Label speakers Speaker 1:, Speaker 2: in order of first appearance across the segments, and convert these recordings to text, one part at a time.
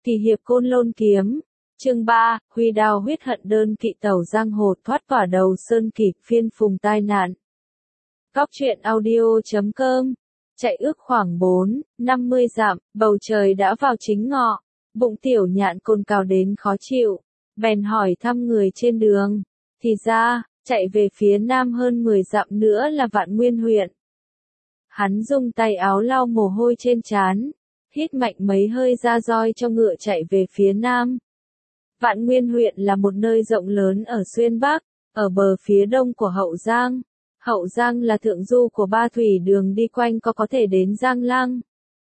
Speaker 1: Kỳ hiệp Côn Lôn kiếm. Chương 3, Huy đao huyết hận đơn kỵ tàu giang hồ thoát quả đầu sơn kịp phiên phùng tai nạn. Góc truyện audio.com. Chạy ước khoảng 4-50 dặm, bầu trời đã vào chính ngọ. Bụng Tiểu Nhạn cồn cào đến khó chịu, bèn hỏi thăm người trên đường. Thì ra, chạy về phía nam hơn 10 dặm nữa là Vạn Nguyên huyện. Hắn dùng tay áo lau mồ hôi trên trán, hít mạnh mấy hơi ra roi cho ngựa chạy về phía nam. Vạn Nguyên huyện là một nơi rộng lớn ở Xuyên Bắc, ở bờ phía đông của Hậu Giang. Hậu Giang là thượng du của ba thủy đường đi quanh có thể đến Giang Lăng.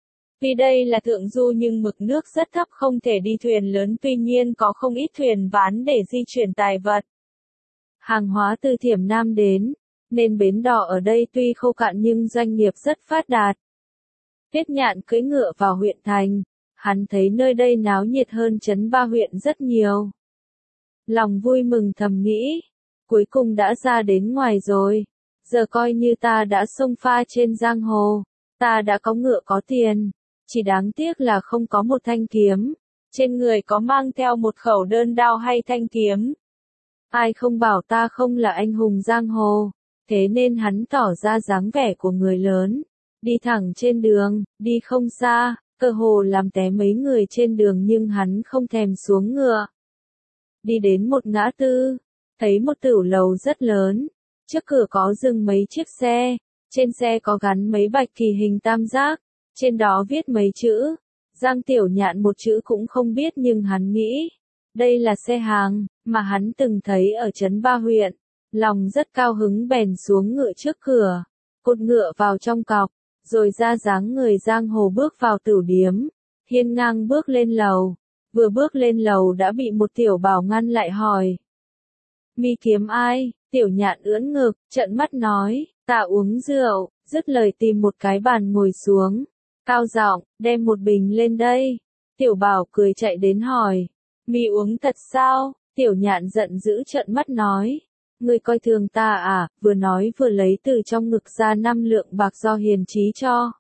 Speaker 1: Vì đây là thượng du nhưng mực nước rất thấp không thể đi thuyền lớn, tuy nhiên có không ít thuyền ván để di chuyển tài vật. Hàng hóa từ Thiểm Nam đến, nên bến đò ở đây tuy khô cạn nhưng doanh nghiệp rất phát đạt. Tiết Nhạn cưỡi ngựa vào huyện thành, hắn thấy nơi đây náo nhiệt hơn trấn Ba huyện rất nhiều. Lòng vui mừng thầm nghĩ, cuối cùng đã ra đến ngoài rồi, giờ coi như ta đã xông pha trên giang hồ, ta đã có ngựa có tiền, chỉ đáng tiếc là không có một thanh kiếm, trên người có mang theo một khẩu đơn đao hay thanh kiếm. Ai không bảo ta không là anh hùng giang hồ, thế nên hắn tỏ ra dáng vẻ của người lớn, đi thẳng trên đường, đi không xa, cơ hồ làm té mấy người trên đường nhưng hắn không thèm xuống ngựa. Đi đến một ngã tư, thấy một tửu lầu rất lớn, trước cửa có dừng mấy chiếc xe, trên xe có gắn mấy bạch kỳ hình tam giác, trên đó viết mấy chữ. Giang Tiểu Nhạn một chữ cũng không biết nhưng hắn nghĩ, đây là xe hàng, mà hắn từng thấy ở trấn Ba huyện, lòng rất cao hứng bèn xuống ngựa trước cửa, cột ngựa vào trong cọc, rồi ra dáng người giang hồ bước vào tửu điếm, hiên ngang bước lên lầu, vừa bước lên lầu đã bị một tiểu bảo ngăn lại hỏi. Mi kiếm ai? Tiểu Nhạn ưỡn ngực, trợn mắt nói, ta uống rượu, dứt lời tìm một cái bàn ngồi xuống, cao giọng, đem một bình lên đây. Tiểu bảo cười chạy đến hỏi, mi uống thật sao? Tiểu Nhạn giận dữ trợn mắt nói, ngươi coi thường ta à? Vừa nói vừa lấy từ trong ngực ra 5 lượng bạc do hiền trí cho.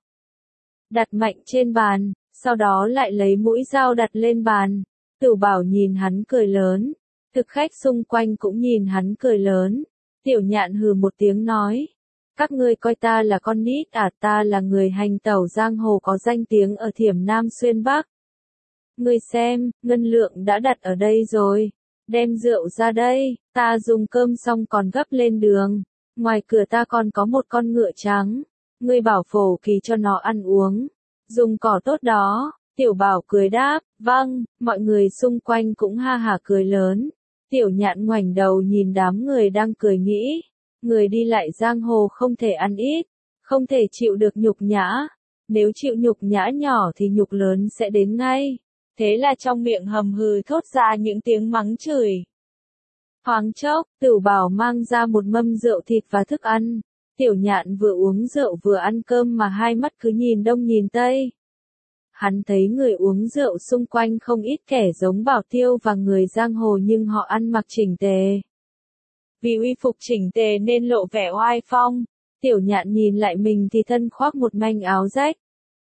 Speaker 1: Đặt mạnh trên bàn, sau đó lại lấy mũi dao đặt lên bàn. Tiểu bảo nhìn hắn cười lớn, thực khách xung quanh cũng nhìn hắn cười lớn. Tiểu Nhạn hừ một tiếng nói, các ngươi coi ta là con nít à? Ta là người hành tẩu giang hồ có danh tiếng ở Thiểm Nam Xuyên Bắc. Ngươi xem, ngân lượng đã đặt ở đây rồi, đem rượu ra đây, ta dùng cơm xong còn gấp lên đường, ngoài cửa ta còn có một con ngựa trắng, ngươi bảo phổ kỳ cho nó ăn uống, dùng cỏ tốt đó. Tiểu bảo cười đáp, vâng, mọi người xung quanh cũng ha hả cười lớn. Tiểu Nhạn ngoảnh đầu nhìn đám người đang cười nghĩ, người đi lại giang hồ không thể ăn ít, không thể chịu được nhục nhã, nếu chịu nhục nhã nhỏ thì nhục lớn sẽ đến ngay. Thế là trong miệng hầm hừ thốt ra những tiếng mắng chửi. Thoáng chốc, Tiểu bảo mang ra một mâm rượu thịt và thức ăn. Tiểu Nhạn vừa uống rượu vừa ăn cơm mà hai mắt cứ nhìn đông nhìn tây. Hắn thấy người uống rượu xung quanh không ít kẻ giống Bảo Tiêu và người giang hồ nhưng họ ăn mặc chỉnh tề. Vì uy phục chỉnh tề nên lộ vẻ oai phong. Tiểu Nhạn nhìn lại mình thì thân khoác một manh áo rách.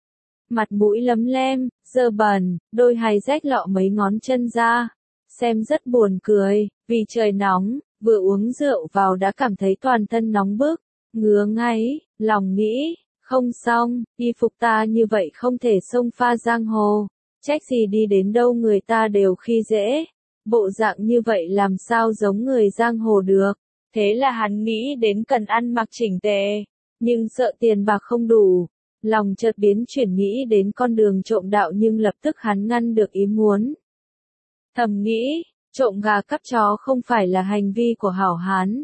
Speaker 1: Mặt mũi lấm lem, dơ bẩn, đôi hài rách lọ mấy ngón chân ra. Xem rất buồn cười, vì trời nóng, vừa uống rượu vào đã cảm thấy toàn thân nóng bức, ngứa ngáy, lòng nghĩ, không xong, y phục ta như vậy không thể xông pha giang hồ, trách gì đi đến đâu người ta đều khi dễ, bộ dạng như vậy làm sao giống người giang hồ được. Thế là hắn nghĩ đến cần ăn mặc chỉnh tề, nhưng sợ tiền bạc không đủ. Lòng chợt biến chuyển nghĩ đến con đường trộm đạo nhưng lập tức hắn ngăn được ý muốn. Thầm nghĩ, trộm gà cắp chó không phải là hành vi của hảo hán.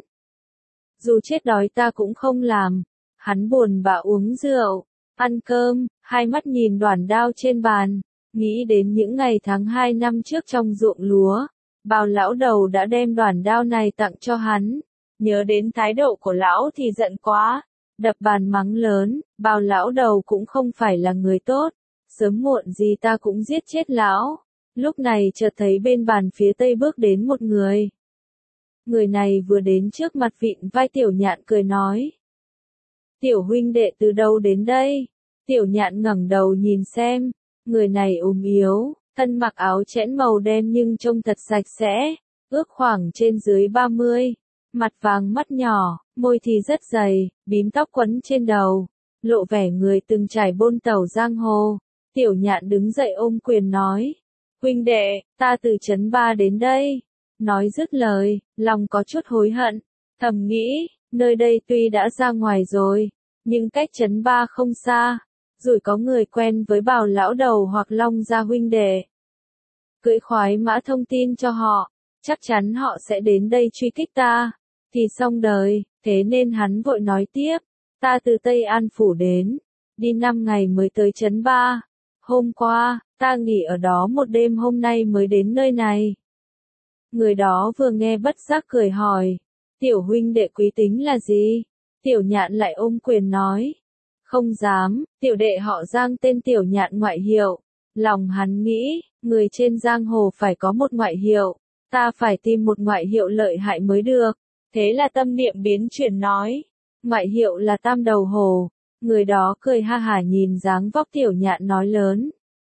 Speaker 1: Dù chết đói ta cũng không làm. Hắn buồn bã uống rượu, ăn cơm, hai mắt nhìn đoản đao trên bàn, nghĩ đến những ngày tháng 2 năm trước trong ruộng lúa. Bào lão đầu đã đem đoản đao này tặng cho hắn. Nhớ đến thái độ của lão thì giận quá. Đập bàn mắng lớn, Bào lão đầu cũng không phải là người tốt, sớm muộn gì ta cũng giết chết lão. Lúc này chợt thấy bên bàn phía tây bước đến một người. Người này vừa đến trước mặt vịn vai Tiểu Nhạn cười nói. Tiểu huynh đệ từ đâu đến đây? Tiểu Nhạn ngẩng đầu nhìn xem, người này ốm yếu, thân mặc áo chẽn màu đen nhưng trông thật sạch sẽ, ước khoảng trên dưới 30, mặt vàng mắt nhỏ, môi thì rất dày, bím tóc quấn trên đầu, lộ vẻ người từng trải bôn tàu giang hồ. Tiểu Nhạn đứng dậy ôm quyền nói, huynh đệ, ta từ trấn Ba đến đây. Nói dứt lời, lòng có chút hối hận, thầm nghĩ, nơi đây tuy đã ra ngoài rồi, nhưng cách trấn Ba không xa, rồi có người quen với Bào lão đầu hoặc Long gia huynh đệ. Cưỡi khoái mã thông tin cho họ, chắc chắn họ sẽ đến đây truy kích ta, thì xong đời, thế nên hắn vội nói tiếp, ta từ Tây An Phủ đến, đi 5 ngày mới tới trấn Ba. Hôm qua, ta nghỉ ở đó một đêm hôm nay mới đến nơi này. Người đó vừa nghe bất giác cười hỏi, tiểu huynh đệ quý tính là gì? Tiểu Nhạn lại ôm quyền nói, không dám, tiểu đệ họ Giang tên Tiểu Nhạn ngoại hiệu. Lòng hắn nghĩ, người trên giang hồ phải có một ngoại hiệu, ta phải tìm một ngoại hiệu lợi hại mới được. Thế là tâm niệm biến chuyển nói, ngoại hiệu là Tam Đầu Hổ. Người đó cười ha hả nhìn dáng vóc Tiểu Nhạn nói lớn,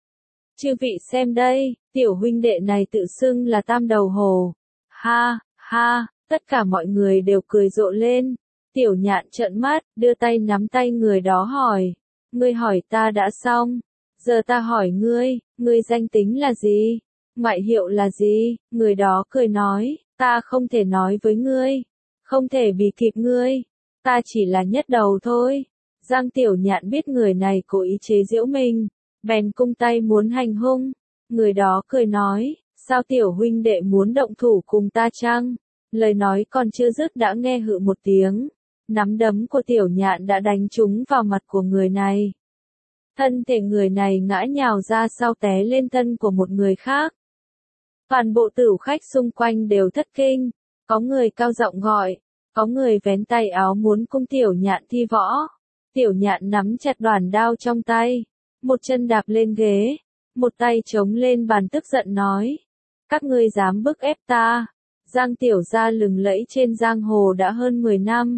Speaker 1: chư vị xem đây, tiểu huynh đệ này tự xưng là Tam Đầu Hổ. Ha, ha, tất cả mọi người đều cười rộ lên. Tiểu Nhạn trợn mắt, đưa tay nắm tay người đó hỏi, ngươi hỏi ta đã xong, giờ ta hỏi ngươi danh tính là gì? Ngoại hiệu là gì? Người đó cười nói, ta không thể nói với ngươi, không thể bì kịp ngươi, ta chỉ là nhất đầu thôi. Giang Tiểu Nhạn biết người này cố ý chế giễu mình, bèn cung tay muốn hành hung. Người đó cười nói, sao tiểu huynh đệ muốn động thủ cùng ta chăng? Lời nói còn chưa dứt đã nghe hự một tiếng, nắm đấm của Tiểu Nhạn đã đánh trúng vào mặt của người này. Thân thể người này ngã nhào ra sau té lên thân của một người khác. Toàn bộ tửu khách xung quanh đều thất kinh, có người cao giọng gọi, có người vén tay áo muốn cung Tiểu Nhạn thi võ. Tiểu Nhạn nắm chặt đoản đao trong tay, một chân đạp lên ghế, một tay chống lên bàn tức giận nói, các ngươi dám bức ép ta. Giang Tiểu gia lừng lẫy trên giang hồ đã hơn 10 năm.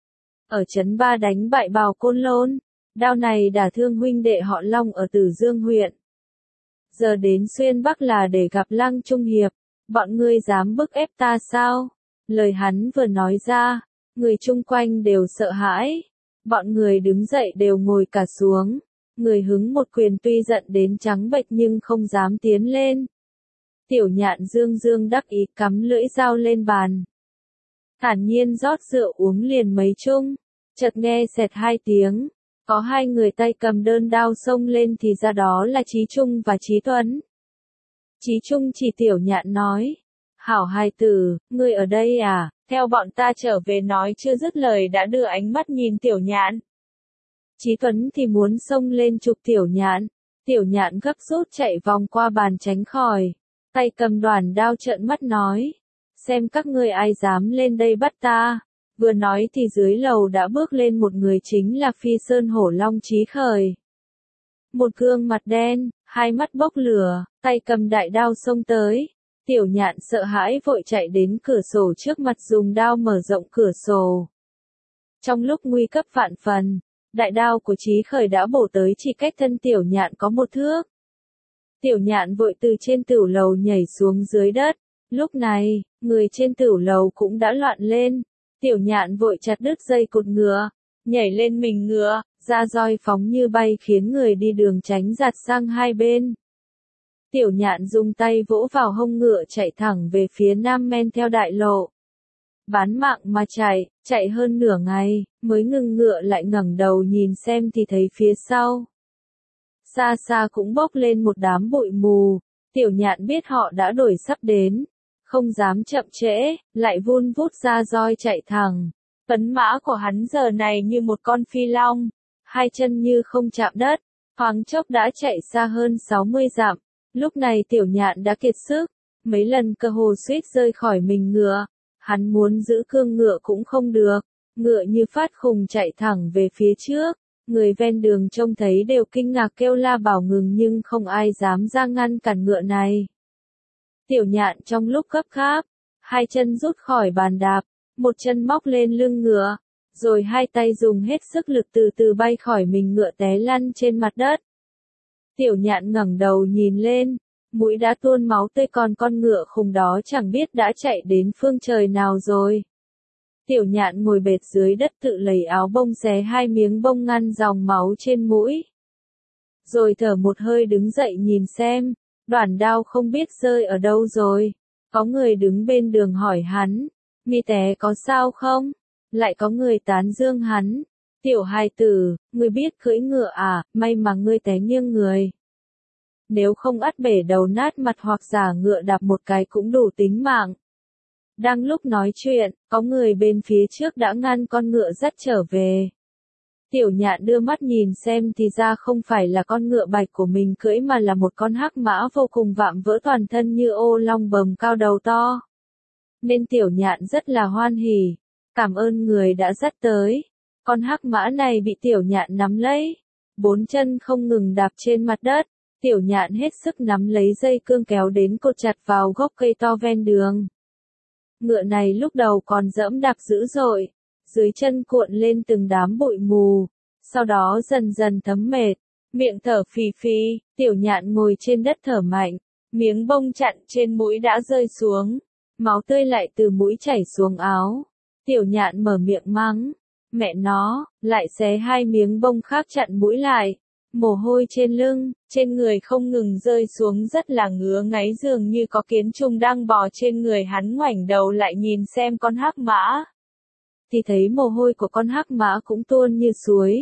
Speaker 1: Ở trấn Ba đánh bại Bào Côn Lôn, đao này đả thương huynh đệ họ Long ở Tử Dương huyện. Giờ đến Xuyên Bắc là để gặp Lăng Trung Hiệp, bọn ngươi dám bức ép ta sao? Lời hắn vừa nói ra, người chung quanh đều sợ hãi. Bọn người đứng dậy đều ngồi cả xuống. Người hứng một quyền tuy giận đến trắng bệch nhưng không dám tiến lên. Tiểu Nhạn dương dương đắc ý cắm lưỡi dao lên bàn. Thản nhiên rót rượu uống liền mấy chung. Chợt nghe xẹt 2 tiếng. Có 2 người tay cầm đơn đao xông lên thì ra đó là Chí Trung và Chí Tuấn. Chí Trung chỉ Tiểu Nhạn nói. Hảo hài tử, ngươi ở đây à? Theo bọn ta trở về. Nói chưa dứt lời đã đưa ánh mắt nhìn Tiểu Nhạn. Chí Tuấn thì muốn xông lên chụp Tiểu Nhạn. Tiểu Nhạn gấp rút chạy vòng qua bàn tránh khỏi. Tay cầm đoản đao trợn mắt nói. Xem các ngươi ai dám lên đây bắt ta. Vừa nói thì dưới lầu đã bước lên một người chính là Phi Sơn Hổ Long Chí Khởi. Một gương mặt đen, 2 mắt bốc lửa, tay cầm đại đao xông tới. Tiểu Nhạn sợ hãi vội chạy đến cửa sổ trước mặt dùng đao mở rộng cửa sổ. Trong lúc nguy cấp vạn phần, đại đao của Chí Khởi đã bổ tới chỉ cách thân Tiểu Nhạn có 1 thước. Tiểu Nhạn vội từ trên tửu lầu nhảy xuống dưới đất. Lúc này, người trên tửu lầu cũng đã loạn lên. Tiểu Nhạn vội chặt đứt dây cột ngựa, nhảy lên mình ngựa, ra roi phóng như bay khiến người đi đường tránh giạt sang hai bên. Tiểu Nhạn dùng tay vỗ vào hông ngựa chạy thẳng về phía nam men theo đại lộ. Bán mạng mà chạy hơn nửa ngày, mới ngừng ngựa lại ngẩng đầu nhìn xem thì thấy phía sau. Xa xa cũng bốc lên một đám bụi mù, Tiểu Nhạn biết họ đã đuổi sắp đến. Không dám chậm trễ, lại vun vút ra roi chạy thẳng. Tuấn mã của hắn giờ này như một con phi long, 2 chân như không chạm đất, thoáng chốc đã chạy xa hơn 60 dặm. Lúc này Tiểu Nhạn đã kiệt sức, mấy lần cơ hồ suýt rơi khỏi mình ngựa. Hắn muốn giữ cương ngựa cũng không được, ngựa như phát khùng chạy thẳng về phía trước. Người ven đường trông thấy đều kinh ngạc kêu la bảo ngừng nhưng không ai dám ra ngăn cản ngựa này. Tiểu Nhạn trong lúc gấp gáp, 2 chân rút khỏi bàn đạp, một chân móc lên lưng ngựa, rồi 2 tay dùng hết sức lực từ từ bay khỏi mình ngựa té lăn trên mặt đất. Tiểu Nhạn ngẩng đầu nhìn lên, mũi đã tuôn máu tươi còn con ngựa khùng đó chẳng biết đã chạy đến phương trời nào rồi. Tiểu Nhạn ngồi bệt dưới đất tự lấy áo bông xé 2 miếng bông ngăn dòng máu trên mũi. Rồi thở một hơi đứng dậy nhìn xem, đoản đao không biết rơi ở đâu rồi. Có người đứng bên đường hỏi hắn, mi té có sao không? Lại có người tán dương hắn, tiểu hài tử, ngươi biết cưỡi ngựa à, may mà ngươi té nghiêng người. Nếu không ắt bể đầu nát mặt hoặc giả ngựa đạp một cái cũng đủ tính mạng. Đang lúc nói chuyện, có người bên phía trước đã ngăn con ngựa dắt trở về. Tiểu Nhạn đưa mắt nhìn xem thì ra không phải là con ngựa bạch của mình cưỡi mà là một con hắc mã vô cùng vạm vỡ toàn thân như ô long bầm cao đầu to. Nên Tiểu Nhạn rất là hoan hỉ, cảm ơn người đã dắt tới. Con hắc mã này bị Tiểu Nhạn nắm lấy, 4 chân không ngừng đạp trên mặt đất. Tiểu Nhạn hết sức nắm lấy dây cương kéo đến cột chặt vào gốc cây to ven đường. Ngựa này lúc đầu còn dẫm đạp dữ dội, dưới chân cuộn lên từng đám bụi mù, sau đó dần dần thấm mệt, miệng thở phì phì, Tiểu Nhạn ngồi trên đất thở mạnh, miếng bông chặn trên mũi đã rơi xuống, máu tươi lại từ mũi chảy xuống áo. Tiểu Nhạn mở miệng mắng, mẹ nó, lại xé 2 miếng bông khác chặn mũi lại. Mồ hôi trên lưng, trên người không ngừng rơi xuống rất là ngứa ngáy dường như có kiến trùng đang bò trên người hắn ngoảnh đầu lại nhìn xem con hắc mã. Thì thấy mồ hôi của con hắc mã cũng tuôn như suối.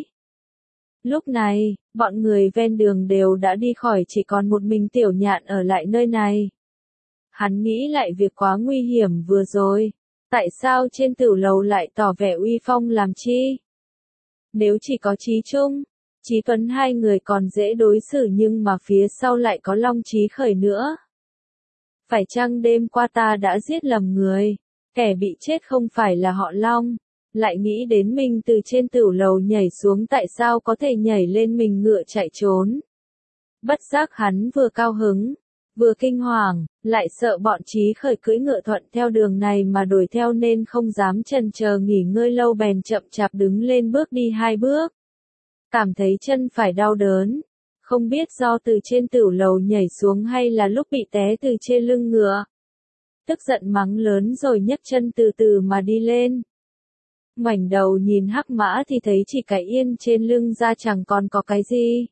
Speaker 1: Lúc này, bọn người ven đường đều đã đi khỏi chỉ còn một mình Tiểu Nhạn ở lại nơi này. Hắn nghĩ lại việc quá nguy hiểm vừa rồi. Tại sao trên tử lầu lại tỏ vẻ uy phong làm chi? Nếu chỉ có Chí Trung, Chí Tuấn hai người còn dễ đối xử nhưng mà phía sau lại có Long Chí Khởi nữa. Phải chăng đêm qua ta đã giết lầm người? Kẻ bị chết không phải là họ Long. Lại nghĩ đến mình từ trên tửu lầu nhảy xuống tại sao có thể nhảy lên mình ngựa chạy trốn. Bất giác hắn vừa cao hứng, vừa kinh hoàng, lại sợ bọn Chí Khởi cưỡi ngựa thuận theo đường này mà đuổi theo nên không dám chần chờ nghỉ ngơi lâu bèn chậm chạp đứng lên bước đi 2 bước. Cảm thấy chân phải đau đớn, không biết do từ trên tửu lầu nhảy xuống hay là lúc bị té từ trên lưng ngựa. Tức giận mắng lớn rồi nhấc chân từ từ mà đi lên. Ngoảnh đầu nhìn hắc mã thì thấy chỉ cái yên trên lưng ra chẳng còn có cái gì.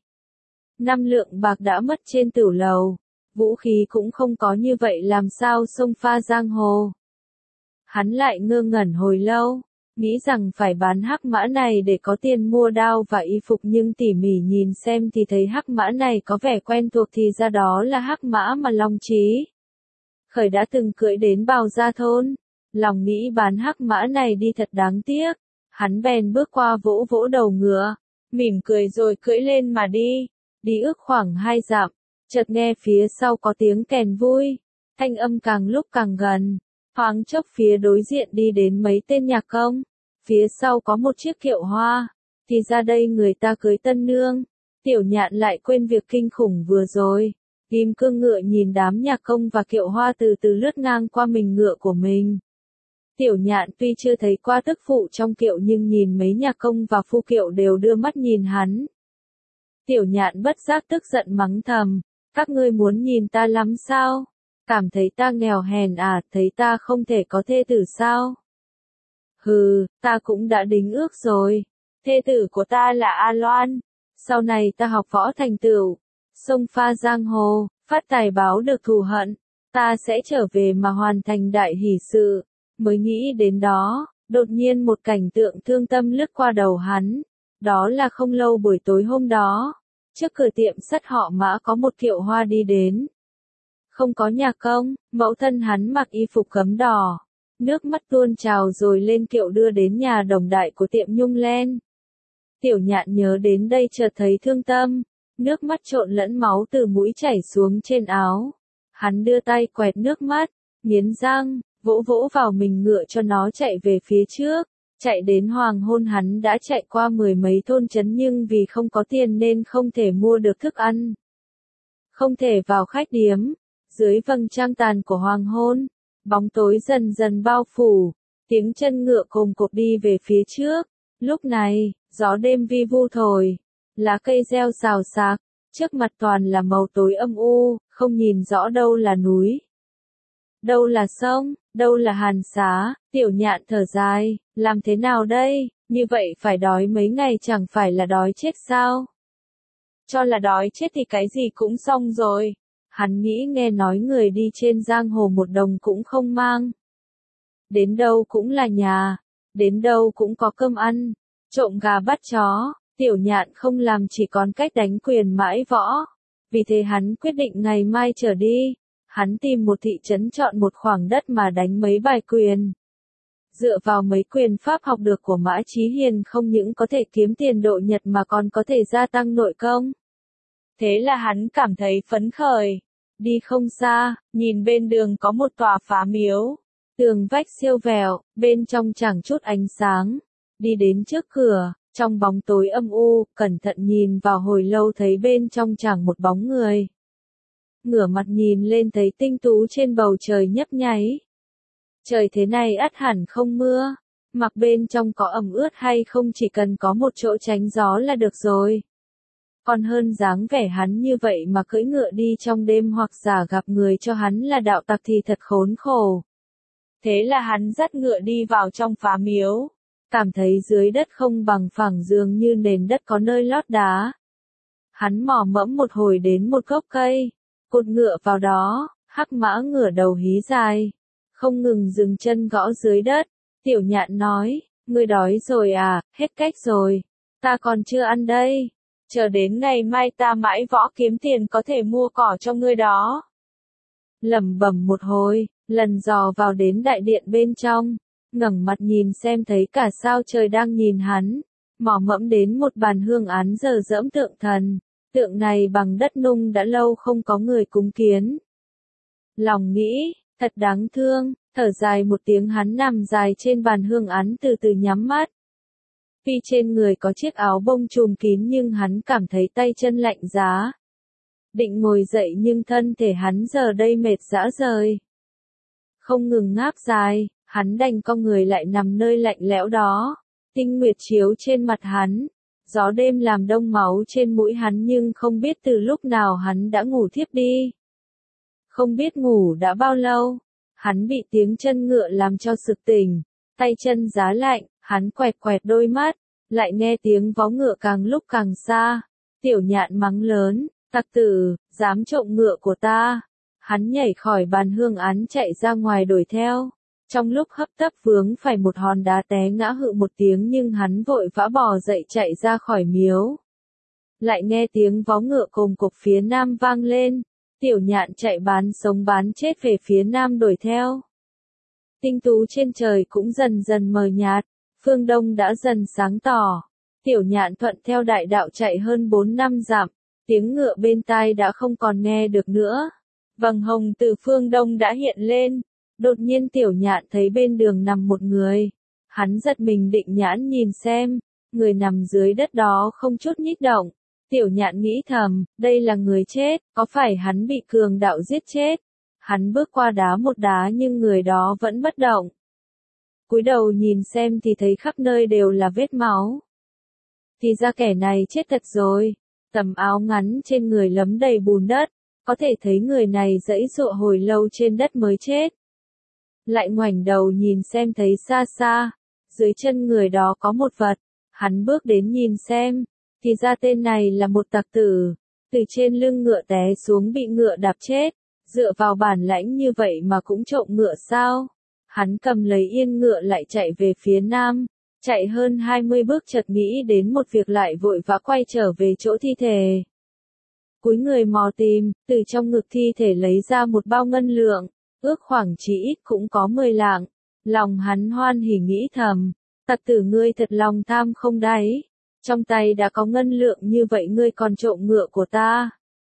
Speaker 1: 5 lượng bạc đã mất trên tửu lầu, vũ khí cũng không có như vậy làm sao xông pha giang hồ. Hắn lại ngơ ngẩn hồi lâu, nghĩ rằng phải bán hắc mã này để có tiền mua đao và y phục nhưng tỉ mỉ nhìn xem thì thấy hắc mã này có vẻ quen thuộc thì ra đó là hắc mã mà Long Chí Khởi đã từng cưỡi đến Bào Gia thôn. Lòng nghĩ bán hắc mã này đi thật đáng tiếc, hắn bèn bước qua vỗ vỗ đầu ngựa, mỉm cười rồi cưỡi lên mà đi, đi ước khoảng 2 dặm, chợt nghe phía sau có tiếng kèn vui, thanh âm càng lúc càng gần, thoáng chốc phía đối diện đi đến mấy tên nhạc công, phía sau có một chiếc kiệu hoa, thì ra đây người ta cưới tân nương. Tiểu Nhạn lại quên việc kinh khủng vừa rồi, ghim cương ngựa nhìn đám nhạc công và kiệu hoa từ từ lướt ngang qua mình ngựa của mình. Tiểu Nhạn tuy chưa thấy qua tức phụ trong kiệu nhưng nhìn mấy nhạc công và phu kiệu đều đưa mắt nhìn hắn. Tiểu Nhạn bất giác tức giận mắng thầm, các ngươi muốn nhìn ta lắm sao? Cảm thấy ta nghèo hèn à, thấy ta không thể có thê tử sao? Hừ, ta cũng đã đính ước rồi. Thê tử của ta là A Loan. Sau này ta học võ thành tựu, xông pha giang hồ, phát tài báo được thù hận. Ta sẽ trở về mà hoàn thành đại hỷ sự. Mới nghĩ đến đó, đột nhiên một cảnh tượng thương tâm lướt qua đầu hắn. Đó là không lâu buổi tối hôm đó, trước cửa tiệm sắt họ Mã có một kiệu hoa đi đến. Không có nhạc công, mẫu thân hắn mặc y phục gấm đỏ. Nước mắt tuôn trào rồi lên kiệu đưa đến nhà đồng đại của tiệm Nhung Len. Tiểu Nhạn nhớ đến đây chợt thấy thương tâm, nước mắt trộn lẫn máu từ mũi chảy xuống trên áo. Hắn đưa tay quẹt nước mắt, nghiến răng, vỗ vỗ vào mình ngựa cho nó chạy về phía trước. Chạy đến hoàng hôn hắn đã chạy qua 10 mấy thôn trấn nhưng vì không có tiền nên không thể mua được thức ăn. Không thể vào khách điếm. Dưới vầng trăng tàn của hoàng hôn, bóng tối dần dần bao phủ, tiếng chân ngựa cồm cộp đi về phía trước. Lúc này, gió đêm vi vu thổi, lá cây reo xào xạc, Trước mặt toàn là màu tối âm u, không nhìn rõ đâu là núi, đâu là sông, đâu là hàn xá. Tiểu Nhạn thở dài, làm thế nào đây, như vậy phải đói mấy ngày chẳng phải là đói chết sao? Cho là đói chết thì cái gì cũng xong rồi. Hắn nghĩ nghe nói người đi trên giang hồ một đồng cũng không mang. Đến đâu cũng là nhà, đến đâu cũng có cơm ăn, trộm gà bắt chó, Tiểu Nhạn không làm chỉ còn cách đánh quyền mãi võ. Vì thế hắn quyết định ngày mai trở đi, hắn tìm một thị trấn chọn một khoảng đất mà đánh mấy bài quyền. Dựa vào mấy quyền pháp học được của Mã Chí Hiền không những có thể kiếm tiền độ nhật mà còn có thể gia tăng nội công. Thế là hắn cảm thấy phấn khởi. Đi không xa, nhìn bên đường có một tòa phá miếu. Tường vách siêu vẹo, bên trong chẳng chút ánh sáng. Đi đến trước cửa, trong bóng tối âm u, cẩn thận nhìn vào hồi lâu thấy bên trong chẳng một bóng người. Ngửa mặt nhìn lên thấy tinh tú trên bầu trời nhấp nháy. Trời thế này ắt hẳn không mưa, mặc bên trong có ẩm ướt hay không chỉ cần có một chỗ tránh gió là được rồi. Còn hơn dáng vẻ hắn như vậy mà cưỡi ngựa đi trong đêm hoặc giả gặp người cho hắn là đạo tặc thì thật khốn khổ. Thế là hắn dắt ngựa đi vào trong phá miếu, cảm thấy dưới đất không bằng phẳng dường như nền đất có nơi lót đá. Hắn mò mẫm một hồi đến một gốc cây, cột ngựa vào đó, hắc mã ngửa đầu hí dài, không ngừng dừng chân gõ dưới đất. Tiểu Nhạn nói, ngươi đói rồi à, hết cách rồi, ta còn chưa ăn đây, chờ đến ngày mai ta mãi võ kiếm tiền có thể mua cỏ cho ngươi đó. Lẩm bẩm một hồi, lần dò vào đến đại điện bên trong, ngẩng mặt nhìn xem thấy cả sao trời đang nhìn hắn, mò mẫm đến một bàn hương án dờ dẫm tượng thần, tượng này bằng đất nung đã lâu không có người cúng kiến. Lòng nghĩ, thật đáng thương, thở dài một tiếng hắn nằm dài trên bàn hương án từ từ nhắm mắt. Tuy trên người có chiếc áo bông trùm kín nhưng hắn cảm thấy tay chân lạnh giá. Định ngồi dậy nhưng thân thể hắn giờ đây mệt rã rời. Không ngừng ngáp dài, hắn đành cong người lại nằm nơi lạnh lẽo đó. Tinh nguyệt chiếu trên mặt hắn, gió đêm làm đông máu trên mũi hắn nhưng không biết từ lúc nào hắn đã ngủ thiếp đi. Không biết ngủ đã bao lâu, hắn bị tiếng chân ngựa làm cho sực tỉnh, tay chân giá lạnh, hắn quẹt quẹt đôi mắt, lại nghe tiếng vó ngựa càng lúc càng xa. Tiểu Nhạn mắng lớn, tặc tử, dám trộm ngựa của ta. Hắn nhảy khỏi bàn hương án chạy ra ngoài đuổi theo. Trong lúc hấp tấp vướng phải một hòn đá té ngã hự một tiếng nhưng hắn vội vã bò dậy chạy ra khỏi miếu. Lại nghe tiếng vó ngựa cồm cộp phía nam vang lên. Tiểu Nhạn chạy bán sống bán chết về phía nam đuổi theo. Tinh tú trên trời cũng dần dần mờ nhạt, phương đông đã dần sáng tỏ. Tiểu Nhạn thuận theo đại đạo chạy hơn 4 năm dặm, tiếng ngựa bên tai đã không còn nghe được nữa. Vầng hồng từ phương đông đã hiện lên, đột nhiên Tiểu Nhạn thấy bên đường nằm một người. Hắn giật mình định nhãn nhìn xem, người nằm dưới đất đó không chút nhích động. Tiểu Nhạn nghĩ thầm, đây là người chết, có phải hắn bị cường đạo giết chết? Hắn bước qua đá một đá nhưng người đó vẫn bất động. Cúi đầu nhìn xem thì thấy khắp nơi đều là vết máu. Thì ra kẻ này chết thật rồi, tầm áo ngắn trên người lấm đầy bùn đất, có thể thấy người này giãy giụa hồi lâu trên đất mới chết. Lại ngoảnh đầu nhìn xem thấy xa xa, dưới chân người đó có một vật, hắn bước đến nhìn xem. Thì ra tên này là một tặc tử, từ trên lưng ngựa té xuống bị ngựa đạp chết, dựa vào bản lãnh như vậy mà cũng trộm ngựa sao? Hắn cầm lấy yên ngựa lại chạy về phía nam, chạy hơn 20 bước chợt nghĩ đến một việc lại vội vã quay trở về chỗ thi thể. Cúi người mò tìm, từ trong ngực thi thể lấy ra một bao ngân lượng, ước khoảng chỉ ít cũng có 10 lạng. Lòng hắn hoan hỉ nghĩ thầm, tặc tử ngươi thật lòng tham không đáy. Trong tay đã có ngân lượng như vậy ngươi còn trộm ngựa của ta.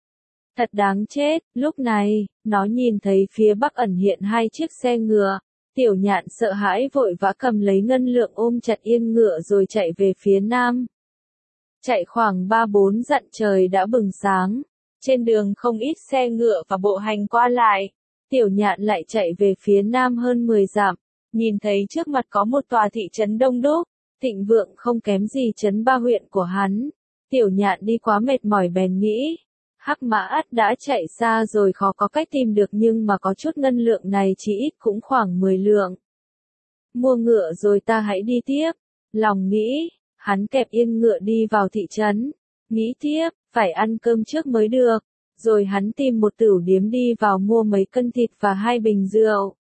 Speaker 1: Thật đáng chết, lúc này, nó nhìn thấy phía bắc ẩn hiện 2 chiếc xe ngựa. Tiểu Nhạn sợ hãi vội vã cầm lấy ngân lượng ôm chặt yên ngựa rồi chạy về phía nam. Chạy khoảng 3-4 dặm trời đã bừng sáng. Trên đường không ít xe ngựa và bộ hành qua lại. Tiểu Nhạn lại chạy về phía nam hơn 10 dặm. Nhìn thấy trước mặt có một tòa thị trấn đông đúc. Thịnh vượng không kém gì trấn Ba huyện của hắn. Tiểu Nhạn đi quá mệt mỏi bèn nghĩ, Hắc Mã ắt đã chạy xa rồi, khó có cách tìm được, nhưng mà có chút ngân lượng này chỉ ít cũng khoảng 10 lượng. Mua ngựa rồi ta hãy đi tiếp. Lòng nghĩ, hắn kẹp yên ngựa đi vào thị trấn. Nghĩ tiếp, phải ăn cơm trước mới được. Rồi hắn tìm một tửu điếm đi vào mua mấy cân thịt và 2 bình rượu.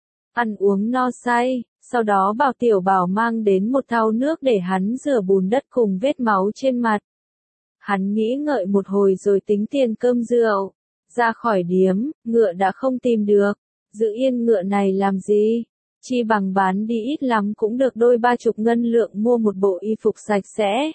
Speaker 1: Ăn uống no say, sau đó bảo Tiểu Bảo mang đến một thau nước để hắn rửa bùn đất cùng vết máu trên mặt. Hắn nghĩ ngợi một hồi rồi tính tiền cơm rượu. Ra khỏi điếm, ngựa đã không tìm được. Giữ yên ngựa này làm gì? Chi bằng bán đi, ít lắm cũng được đôi 30 ngân lượng mua một bộ y phục sạch sẽ.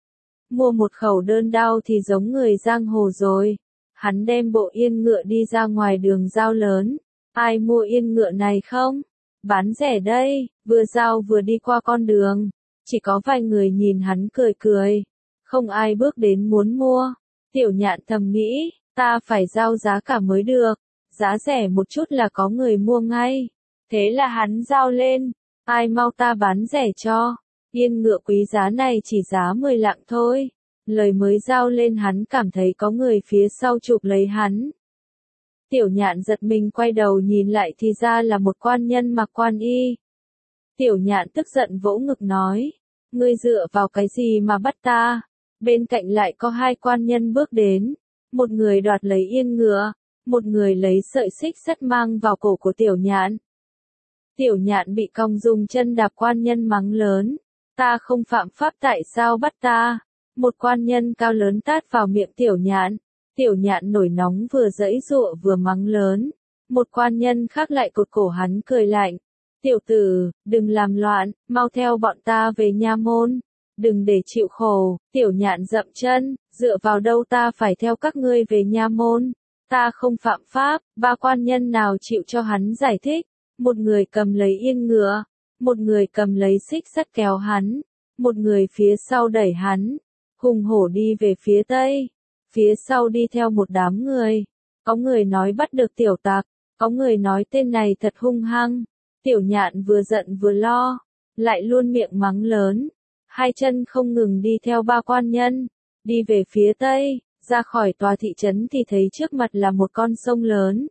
Speaker 1: Mua một khẩu đơn đao thì giống người giang hồ rồi. Hắn đem bộ yên ngựa đi ra ngoài đường giao lớn. Ai mua yên ngựa này không? Bán rẻ đây. Vừa giao vừa đi qua con đường. Chỉ có vài người nhìn hắn cười cười. Không ai bước đến muốn mua. Tiểu Nhạn thầm nghĩ, ta phải giao giá cả mới được. Giá rẻ một chút là có người mua ngay. Thế là hắn giao lên. Ai mau ta bán rẻ cho. Yên ngựa quý giá này chỉ giá 10 lạng thôi. Lời mới giao lên hắn cảm thấy có người phía sau chụp lấy hắn. Tiểu Nhạn giật mình quay đầu nhìn lại thì ra là một quan nhân mặc quan y. Tiểu Nhạn tức giận vỗ ngực nói. Ngươi dựa vào cái gì mà bắt ta? Bên cạnh lại có 2 quan nhân bước đến. Một người đoạt lấy yên ngựa. Một người lấy sợi xích sắt mang vào cổ của Tiểu Nhạn. Tiểu Nhạn bị cong dùng chân đạp, quan nhân mắng lớn. Ta không phạm pháp tại sao bắt ta? Một quan nhân cao lớn tát vào miệng Tiểu Nhạn. Tiểu Nhạn nổi nóng vừa giãy giụa vừa mắng lớn. Một quan nhân khác lại cột cổ hắn cười lạnh. Tiểu tử, đừng làm loạn, mau theo bọn ta về nha môn. Đừng để chịu khổ. Tiểu Nhạn dậm chân, dựa vào đâu ta phải theo các ngươi về nha môn. Ta không phạm pháp. 3 quan nhân nào chịu cho hắn giải thích. Một người cầm lấy yên ngựa, một người cầm lấy xích sắt kéo hắn, một người phía sau đẩy hắn, hùng hổ đi về phía tây. Phía sau đi theo một đám người. Có người nói bắt được tiểu tặc, có người nói tên này thật hung hăng. Tiểu Nhạn vừa giận vừa lo, lại luôn miệng mắng lớn. 2 chân không ngừng đi theo 3 quan nhân, đi về phía tây. Ra khỏi tòa thị trấn thì thấy trước mặt là một con sông lớn.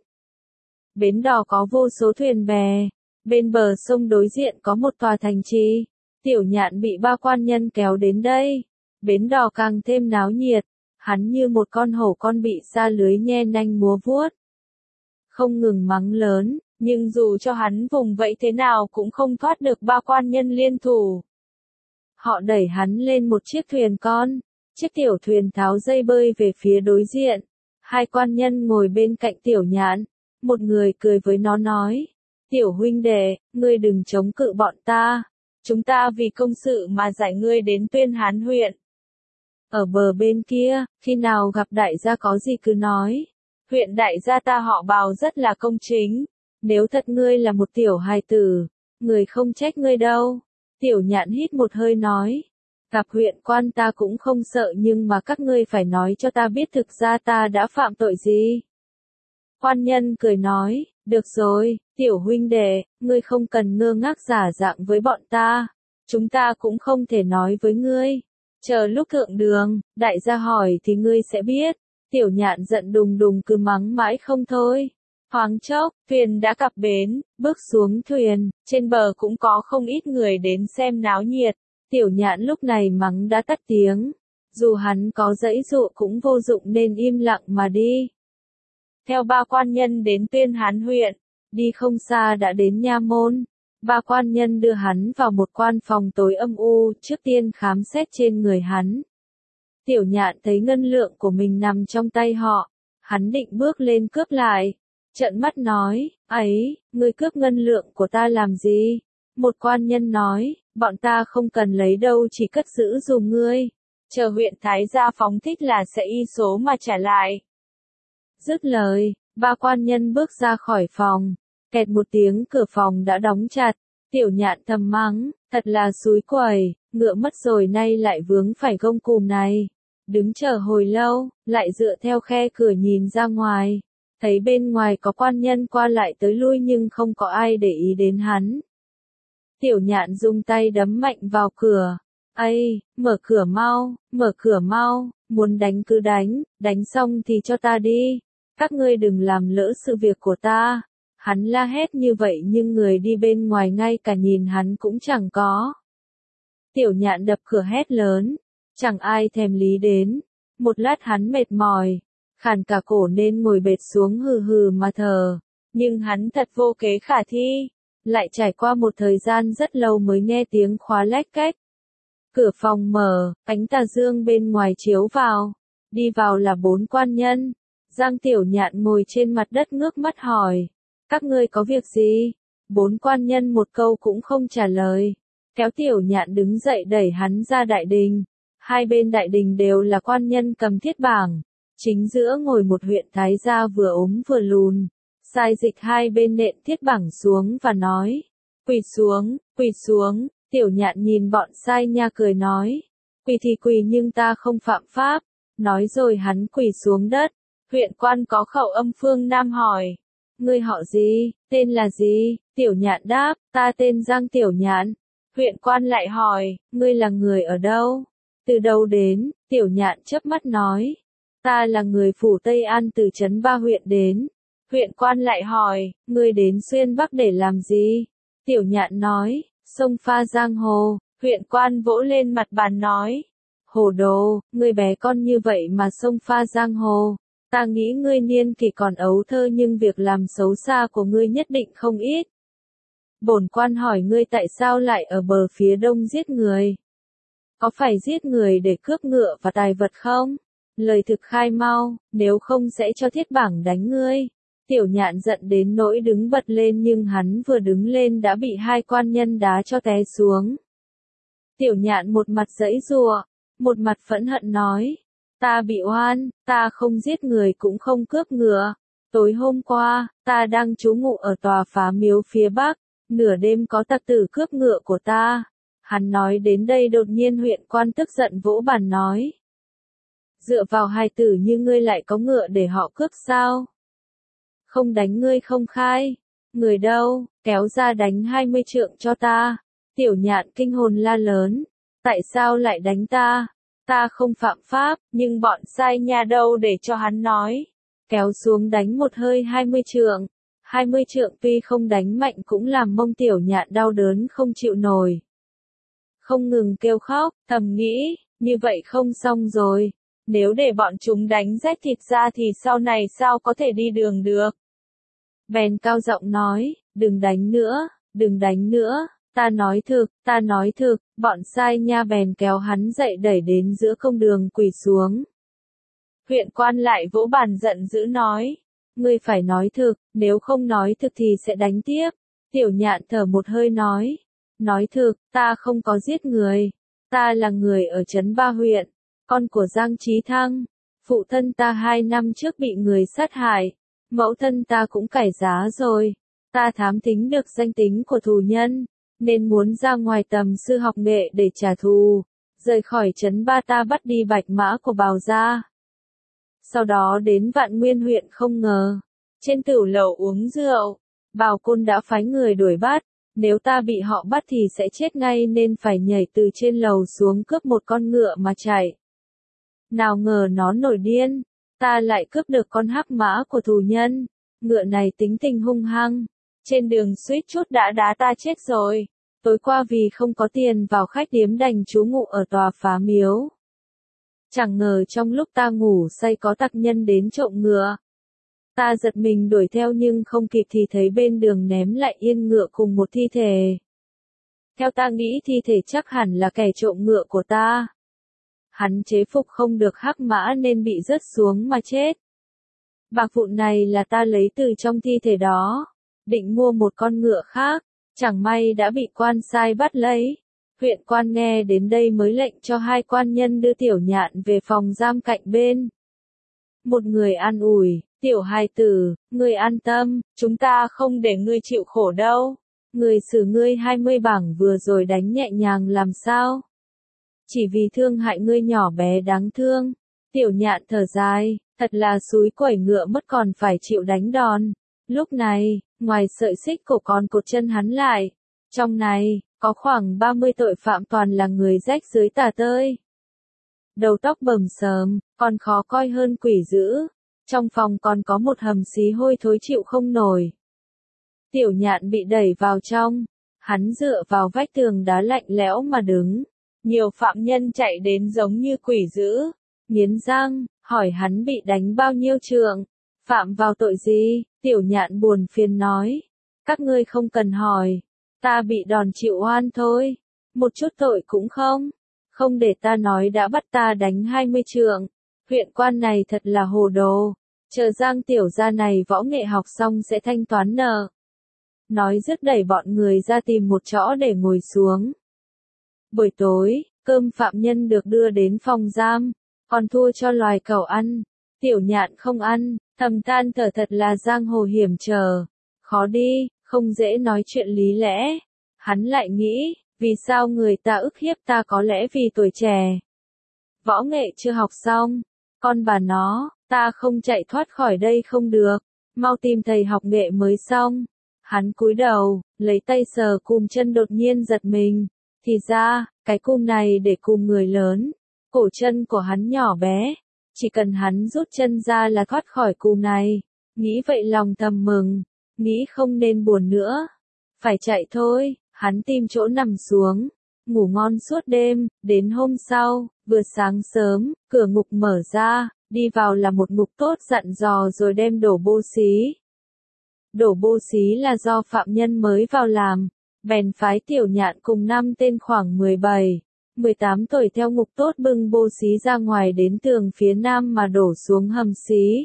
Speaker 1: Bến đò có vô số thuyền bè. Bên bờ sông đối diện có một tòa thành trì. Tiểu Nhạn bị 3 quan nhân kéo đến đây. Bến đò càng thêm náo nhiệt. Hắn như một con hổ con bị sa lưới nhe nanh múa vuốt. Không ngừng mắng lớn, nhưng dù cho hắn vùng vẫy thế nào cũng không thoát được 3 quan nhân liên thủ. Họ đẩy hắn lên một chiếc thuyền con. Chiếc tiểu thuyền tháo dây bơi về phía đối diện. 2 quan nhân ngồi bên cạnh Tiểu Nhạn. Một người cười với nó nói. Tiểu huynh đệ, ngươi đừng chống cự bọn ta. Chúng ta vì công sự mà giải ngươi đến Tuyên Hán huyện. Ở bờ bên kia, khi nào gặp đại gia có gì cứ nói. Huyện đại gia ta họ Bào rất là công chính. Nếu thật ngươi là một tiểu hài tử, người không trách ngươi đâu. Tiểu Nhạn hít một hơi nói. Gặp huyện quan ta cũng không sợ, nhưng mà các ngươi phải nói cho ta biết thực ra ta đã phạm tội gì. Quan nhân cười nói, được rồi, tiểu huynh đệ, ngươi không cần ngơ ngác giả dạng với bọn ta. Chúng ta cũng không thể nói với ngươi. Chờ lúc thượng đường, đại gia hỏi thì ngươi sẽ biết. Tiểu Nhạn giận đùng đùng cứ mắng mãi không thôi. Thoáng chốc, thuyền đã cập bến, bước xuống thuyền, trên bờ cũng có không ít người đến xem náo nhiệt. Tiểu Nhạn lúc này mắng đã tắt tiếng. Dù hắn có giãy giụa cũng vô dụng nên im lặng mà đi. Theo 3 quan nhân đến Tuyên Hán huyện, đi không xa đã đến nha môn. 3 quan nhân đưa hắn vào một quan phòng tối âm u, trước tiên khám xét trên người hắn. Tiểu Nhạn thấy ngân lượng của mình nằm trong tay họ, hắn định bước lên cướp lại. Trợn mắt nói, ấy, ngươi cướp ngân lượng của ta làm gì? Một quan nhân nói, bọn ta không cần lấy đâu, chỉ cất giữ dùm ngươi. Chờ huyện Thái gia phóng thích là sẽ y số mà trả lại. Dứt lời, 3 quan nhân bước ra khỏi phòng. Kẹt một tiếng cửa phòng đã đóng chặt. Tiểu Nhạn thầm mắng, thật là xúi quẩy, ngựa mất rồi nay lại vướng phải gông cùm này. Đứng chờ hồi lâu, lại dựa theo khe cửa nhìn ra ngoài. Thấy bên ngoài có quan nhân qua lại tới lui nhưng không có ai để ý đến hắn. Tiểu Nhạn dùng tay đấm mạnh vào cửa. Ây, mở cửa mau, muốn đánh cứ đánh, đánh xong thì cho ta đi, các ngươi đừng làm lỡ sự việc của ta. Hắn la hét như vậy nhưng người đi bên ngoài ngay cả nhìn hắn cũng chẳng có. Tiểu Nhạn đập cửa hét lớn, chẳng ai thèm lý đến. Một lát hắn mệt mỏi, khàn cả cổ nên ngồi bệt xuống hừ hừ mà thở. Nhưng hắn thật vô kế khả thi, lại trải qua một thời gian rất lâu mới nghe tiếng khóa lách cách. Cửa phòng mở, ánh tà dương bên ngoài chiếu vào. Đi vào là 4 quan nhân. Giang Tiểu Nhạn ngồi trên mặt đất ngước mắt hỏi. Các ngươi có việc gì? 4 quan nhân một câu cũng không trả lời. Kéo Tiểu Nhạn đứng dậy đẩy hắn ra đại đình. Hai bên đại đình đều là quan nhân cầm thiết bảng. Chính giữa ngồi một huyện thái gia vừa ốm vừa lùn. Sai dịch hai bên nện thiết bảng xuống và nói. Quỳ xuống. Tiểu Nhạn nhìn bọn sai nha cười nói. Quỳ thì quỳ nhưng ta không phạm pháp. Nói rồi hắn quỳ xuống đất. Huyện quan có khẩu âm phương Nam hỏi. Ngươi họ gì, tên là gì? Tiểu Nhạn đáp, ta tên Giang Tiểu Nhạn. Huyện quan lại hỏi, ngươi là người ở đâu? Từ đâu đến? Tiểu Nhạn chớp mắt nói. Ta là người phủ Tây An từ trấn Ba huyện đến. Huyện quan lại hỏi, ngươi đến Xuyên Bắc để làm gì? Tiểu Nhạn nói, xông pha giang hồ. Huyện quan vỗ lên mặt bàn nói. Hồ đồ, ngươi bé con như vậy mà xông pha giang hồ. Ta nghĩ ngươi niên kỷ còn ấu thơ nhưng việc làm xấu xa của ngươi nhất định không ít. Bổn quan hỏi ngươi tại sao lại ở bờ phía đông giết người? Có phải giết người để cướp ngựa và tài vật không? Lời thực khai mau, nếu không sẽ cho thiết bảng đánh ngươi. Tiểu Nhạn giận đến nỗi đứng bật lên nhưng hắn vừa đứng lên đã bị hai quan nhân đá cho té xuống. Tiểu Nhạn một mặt giãy giụa, một mặt phẫn hận nói. Ta bị oan, ta không giết người cũng không cướp ngựa. Tối hôm qua, ta đang trú ngụ ở tòa phá miếu phía bắc, nửa đêm có tặc tử cướp ngựa của ta. Hắn nói đến đây đột nhiên huyện quan tức giận vỗ bàn nói. Dựa vào hài tử như ngươi lại có ngựa để họ cướp sao? Không đánh ngươi không khai. Người đâu, kéo ra đánh 20 trượng cho ta. Tiểu Nhạn kinh hồn la lớn. Tại sao lại đánh ta? Ta không phạm pháp, nhưng bọn sai nha đâu để cho hắn nói. Kéo xuống đánh một hơi 20 trượng. 20 trượng tuy không đánh mạnh cũng làm mông Tiểu Nhạn đau đớn không chịu nổi. Không ngừng kêu khóc, thầm nghĩ, như vậy không xong rồi. Nếu để bọn chúng đánh rách thịt ra thì sau này sao có thể đi đường được. Bèn cao giọng nói, đừng đánh nữa. Ta nói thực, bọn sai nha bèn kéo hắn dậy đẩy đến giữa công đường quỳ xuống. Huyện quan lại vỗ bàn giận dữ nói, ngươi phải nói thực, nếu không nói thực thì sẽ đánh tiếp. Tiểu Nhạn thở một hơi nói thực, ta không có giết người, ta là người ở trấn Ba huyện, con của Giang Chí Thăng, phụ thân ta 2 năm trước bị người sát hại, mẫu thân ta cũng cải giá rồi, ta thám thính được danh tính của thù nhân. Nên muốn ra ngoài tầm sư học nghệ để trả thù, rời khỏi trấn Ba ta bắt đi bạch mã của Bào gia. Sau đó đến Vạn Nguyên huyện không ngờ, trên tửu lầu uống rượu, Bào Côn đã phái người đuổi bắt, nếu ta bị họ bắt thì sẽ chết ngay nên phải nhảy từ trên lầu xuống cướp một con ngựa mà chạy. Nào ngờ nó nổi điên, ta lại cướp được con hắc mã của thù nhân, ngựa này tính tình hung hăng. Trên đường suýt chút đã đá ta chết rồi. Tối qua vì không có tiền vào khách điếm đành trú ngụ ở tòa phá miếu. Chẳng ngờ trong lúc ta ngủ say có tặc nhân đến trộm ngựa. Ta giật mình đuổi theo nhưng không kịp thì thấy bên đường ném lại yên ngựa cùng một thi thể. Theo ta nghĩ thi thể chắc hẳn là kẻ trộm ngựa của ta. Hắn chế phục không được hắc mã nên bị rớt xuống mà chết. Bạc vụn này là ta lấy từ trong thi thể đó. Định mua một con ngựa khác, chẳng may đã bị quan sai bắt lấy. Huyện quan nghe đến đây mới lệnh cho hai quan nhân đưa Tiểu Nhạn về phòng giam cạnh bên. Một người an ủi, Tiểu hài tử, ngươi an tâm, chúng ta không để ngươi chịu khổ đâu. Người xử ngươi 20 bảng vừa rồi đánh nhẹ nhàng làm sao? Chỉ vì thương hại ngươi nhỏ bé đáng thương. Tiểu Nhạn thở dài, thật là xúi quẩy ngựa mất còn phải chịu đánh đòn. Lúc này, ngoài sợi xích cổ còn cột chân hắn lại. Trong này, Có khoảng 30 tội phạm toàn là người rách dưới tả tơi. Đầu tóc bầm xờm, còn khó coi hơn quỷ dữ. Trong phòng còn có một hầm xí hôi thối chịu không nổi. Tiểu Nhạn bị đẩy vào trong. Hắn dựa vào vách tường đá lạnh lẽo mà đứng. Nhiều phạm nhân chạy đến giống như quỷ dữ. Nghiến răng, hỏi hắn bị đánh bao nhiêu trượng. Phạm vào tội gì? Tiểu Nhạn buồn phiền nói. Các ngươi không cần hỏi. Ta bị đòn chịu oan thôi. Một chút tội cũng không. Không để ta nói đã bắt ta đánh 20 trượng. Huyện quan này thật là hồ đồ. Chờ Giang tiểu gia này võ nghệ học xong sẽ thanh toán nợ. Nói dứt đẩy bọn người ra tìm một chỗ để ngồi xuống. Buổi tối, cơm phạm nhân được đưa đến phòng giam. Còn thua cho loài cẩu ăn. Tiểu Nhạn không ăn, thầm than thở thật là giang hồ hiểm trở. Khó đi, không dễ nói chuyện lý lẽ. Hắn lại nghĩ, vì sao người ta ức hiếp ta, có lẽ vì tuổi trẻ. Võ nghệ chưa học xong, con bà nó, ta không chạy thoát khỏi đây không được, mau tìm thầy học nghệ mới xong. Hắn cúi đầu, lấy tay sờ cùm chân đột nhiên giật mình, thì ra, cái cùm này để cùm người lớn, cổ chân của hắn nhỏ bé, chỉ cần hắn rút chân ra là thoát khỏi cùm này. Nghĩ vậy lòng thầm mừng, nghĩ không nên buồn nữa, phải chạy thôi. Hắn tìm chỗ nằm xuống, ngủ ngon suốt đêm, đến hôm sau, vừa sáng sớm, cửa ngục mở ra, đi vào là một ngục tốt dặn dò rồi đem đổ bô xí. Đổ bô xí là do phạm nhân mới vào làm, bèn phái Tiểu Nhạn cùng 5 tên khoảng 17, 18 tuổi theo ngục tốt bưng bô xí ra ngoài đến tường phía nam mà đổ xuống hầm xí.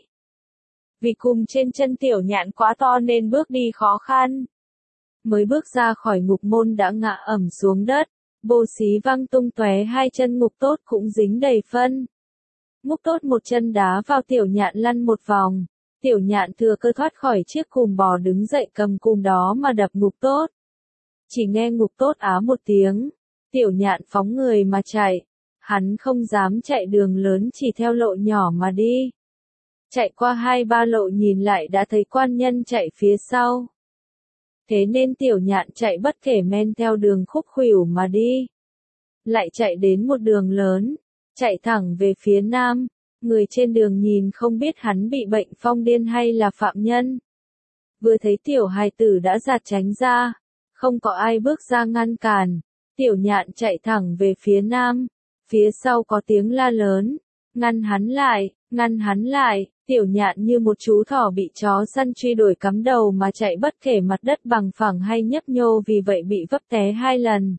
Speaker 1: Vì cùm trên chân Tiểu Nhạn quá to nên bước đi khó khăn. Mới bước ra khỏi ngục môn đã ngã ẩm xuống đất, bô xí văng tung tóe, hai chân ngục tốt cũng dính đầy phân. Ngục tốt một chân đá vào Tiểu Nhạn lăn một vòng, Tiểu Nhạn thừa cơ thoát khỏi chiếc cùm bò đứng dậy cầm cùm đó mà đập ngục tốt. Chỉ nghe ngục tốt á một tiếng, Tiểu Nhạn phóng người mà chạy, hắn không dám chạy đường lớn chỉ theo lộ nhỏ mà đi. Chạy qua 2-3 lộ nhìn lại đã thấy quan nhân chạy phía sau. Thế nên Tiểu Nhạn chạy bất kể men theo đường khúc khuỷu mà đi. Lại chạy đến một đường lớn, chạy thẳng về phía nam, người trên đường nhìn không biết hắn bị bệnh phong điên hay là phạm nhân. Vừa thấy tiểu hài tử đã giạt tránh ra, không có ai bước ra ngăn cản, Tiểu Nhạn chạy thẳng về phía nam, phía sau có tiếng la lớn, ngăn hắn lại, ngăn hắn lại. Tiểu Nhạn như một chú thỏ bị chó săn truy đuổi cắm đầu mà chạy bất kể mặt đất bằng phẳng hay nhấp nhô, vì vậy bị vấp té 2 lần.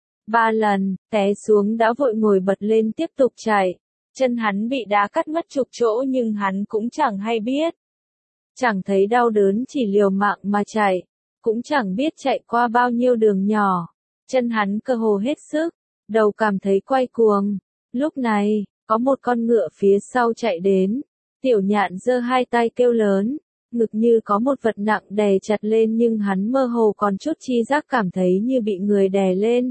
Speaker 1: 3 lần, té xuống đã vội ngồi bật lên tiếp tục chạy. Chân hắn bị đá cắt mất chục chỗ nhưng hắn cũng chẳng hay biết. Chẳng thấy đau đớn, chỉ liều mạng mà chạy. Cũng chẳng biết chạy qua bao nhiêu đường nhỏ. Chân hắn cơ hồ hết sức, đầu cảm thấy quay cuồng. Lúc này, có một con ngựa phía sau chạy đến. Tiểu Nhạn giơ hai tay kêu lớn, ngực như có một vật nặng đè chặt lên nhưng hắn mơ hồ còn chút chi giác cảm thấy như bị người đè lên.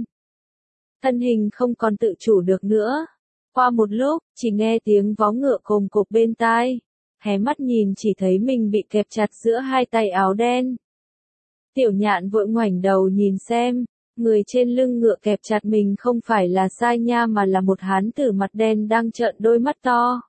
Speaker 1: Thân hình không còn tự chủ được nữa. Qua một lúc, chỉ nghe tiếng vó ngựa cồm cộp bên tai. Hé mắt nhìn chỉ thấy mình bị kẹp chặt giữa hai tay áo đen. Tiểu Nhạn vội ngoảnh đầu nhìn xem, người trên lưng ngựa kẹp chặt mình không phải là Sai Nha mà là một hán tử mặt đen đang trợn đôi mắt to.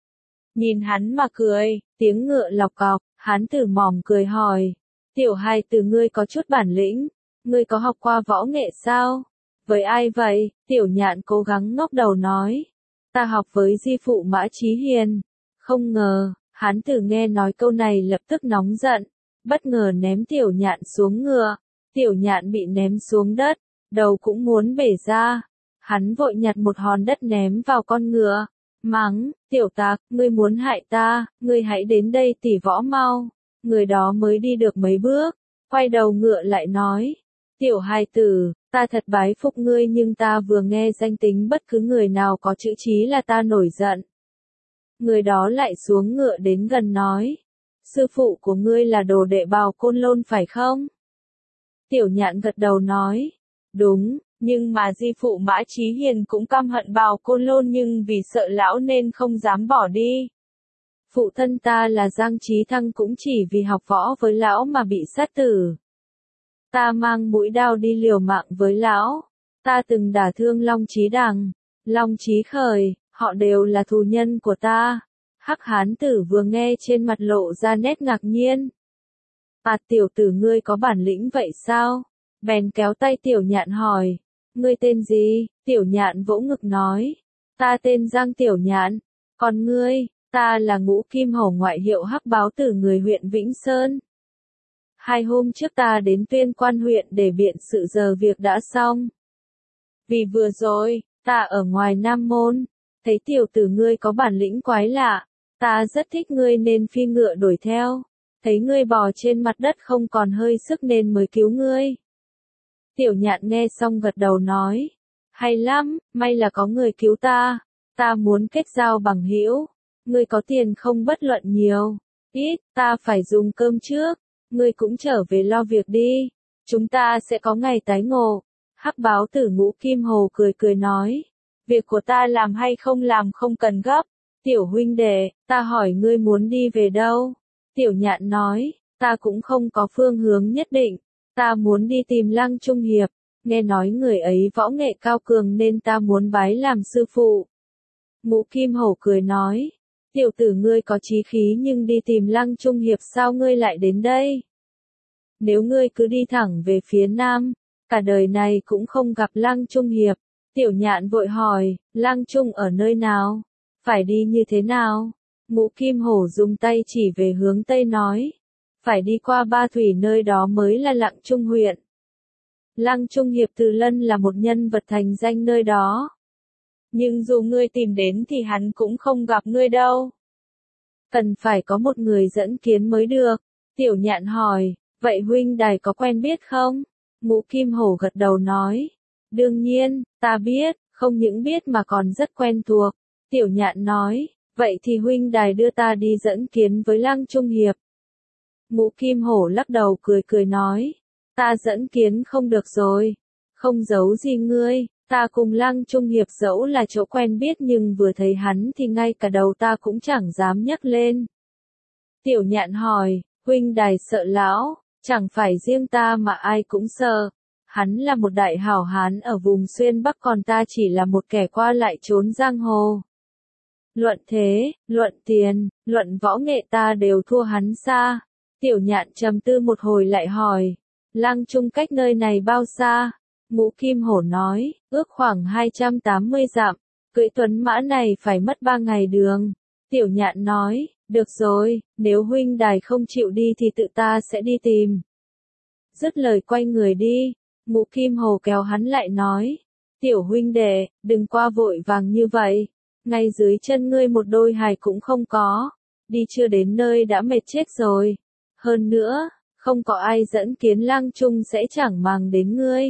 Speaker 1: Nhìn hắn mà cười, tiếng ngựa lọc cọc, hán tử mỏm cười hỏi. Tiểu hài tử, ngươi có chút bản lĩnh, ngươi có học qua võ nghệ sao? Với ai vậy? Tiểu Nhạn cố gắng ngóc đầu nói. Ta học với di phụ Mã Chí Hiền. Không ngờ, hán tử nghe nói câu này lập tức nóng giận, bất ngờ ném Tiểu Nhạn xuống ngựa. Tiểu Nhạn bị ném xuống đất, đầu cũng muốn bể ra. Hắn vội nhặt một hòn đất ném vào con ngựa. Mắng, tiểu tặc, ngươi muốn hại ta, ngươi hãy đến đây tỉ võ mau. Người đó mới đi được mấy bước, quay đầu ngựa lại nói. Tiểu hài tử, ta thật bái phục ngươi nhưng ta vừa nghe danh tính bất cứ người nào có chữ Chí là ta nổi giận. Người đó lại xuống ngựa đến gần nói. Sư phụ của ngươi là đồ đệ Bào Côn Lôn phải không? Tiểu Nhạn gật đầu nói. Đúng. Nhưng mà di phụ Mã Chí Hiền cũng căm hận Bào Côn Lôn nhưng vì sợ lão nên không dám bỏ đi. Phụ thân ta là Giang Chí Thăng cũng chỉ vì học võ với lão mà bị sát tử. ta mang mũi đao đi liều mạng với lão. Ta từng đả thương Long Chí Đằng, Long Chí Khởi, họ đều là thù nhân của ta. Hắc hán tử vừa nghe trên mặt lộ ra nét ngạc nhiên. Tiểu tử ngươi có bản lĩnh vậy sao? Bèn kéo tay Tiểu Nhạn hỏi. Ngươi tên gì? Tiểu Nhạn vỗ ngực nói. Ta tên Giang Tiểu Nhạn. Còn ngươi? Ta là Ngũ Kim Hổ, ngoại hiệu Hắc Báo Tử, người huyện Vĩnh Sơn. 2 hôm trước ta đến Tuyên Quan huyện để biện sự, giờ việc đã xong. Vì vừa rồi, ta ở ngoài Nam Môn, thấy tiểu tử ngươi có bản lĩnh quái lạ, ta rất thích ngươi nên phi ngựa đuổi theo, thấy ngươi bò trên mặt đất không còn hơi sức nên mới cứu ngươi. Tiểu Nhạn nghe xong gật đầu nói, hay lắm, may là có người cứu ta muốn kết giao bằng hữu. Ngươi có tiền không? Bất luận nhiều, ít, ta phải dùng cơm trước, ngươi cũng trở về lo việc đi, chúng ta sẽ có ngày tái ngộ. Hắc Báo Tử Ngũ Kim Hồ cười cười nói, việc của ta làm hay không làm không cần gấp. Tiểu huynh đệ, ta hỏi ngươi muốn đi về đâu? Tiểu Nhạn nói, ta cũng không có phương hướng nhất định, ta muốn đi tìm Lăng Trung Hiệp, nghe nói người ấy võ nghệ cao cường nên ta muốn bái làm sư phụ. Ngũ Kim Hổ cười nói, tiểu tử ngươi có chí khí nhưng đi tìm Lăng Trung Hiệp sao ngươi lại đến đây? Nếu ngươi cứ đi thẳng về phía Nam, cả đời này cũng không gặp Lăng Trung Hiệp. Tiểu Nhạn vội hỏi, Lăng Trung ở nơi nào? Phải đi như thế nào? Ngũ Kim Hổ dùng tay chỉ về hướng Tây nói, phải đi qua Ba Thủy, nơi đó mới là Lăng Trung huyện. Lăng Trung Hiệp Từ Lân là một nhân vật thành danh nơi đó. Nhưng dù ngươi tìm đến thì hắn cũng không gặp ngươi đâu. Cần phải có một người dẫn kiến mới được. Tiểu Nhạn hỏi, vậy huynh đài có quen biết không? Ngũ Kim Hổ gật đầu nói, đương nhiên, ta biết, không những biết mà còn rất quen thuộc. Tiểu Nhạn nói, vậy thì huynh đài đưa ta đi dẫn kiến với Lăng Trung Hiệp. Ngũ Kim Hổ lắc đầu cười cười nói, ta dẫn kiến không được rồi, không giấu gì ngươi, ta cùng Lăng Trung Hiệp dẫu là chỗ quen biết nhưng vừa thấy hắn thì ngay cả đầu ta cũng chẳng dám nhấc lên. Tiểu Nhạn hỏi, huynh đài sợ lão? Chẳng phải riêng ta mà ai cũng sợ. Hắn là một đại hảo hán ở vùng Xuyên Bắc, còn ta chỉ là một kẻ qua lại trốn giang hồ. Luận thế, luận tiền, luận võ nghệ ta đều thua hắn xa. Tiểu Nhạn trầm tư một hồi lại hỏi, Lăng Trung cách nơi này bao xa? Ngũ Kim Hổ nói, ước khoảng 280 dặm, cưỡi tuấn mã này phải mất 3 ngày đường. Tiểu Nhạn nói, được rồi, nếu huynh đài không chịu đi thì tự ta sẽ đi tìm. Dứt lời quay người đi, Ngũ Kim Hổ kéo hắn lại nói, tiểu huynh đệ, đừng qua vội vàng như vậy, ngay dưới chân ngươi một đôi hài cũng không có, đi chưa đến nơi đã mệt chết rồi. Hơn nữa, không có ai dẫn kiến Lăng Trung sẽ chẳng màng đến ngươi.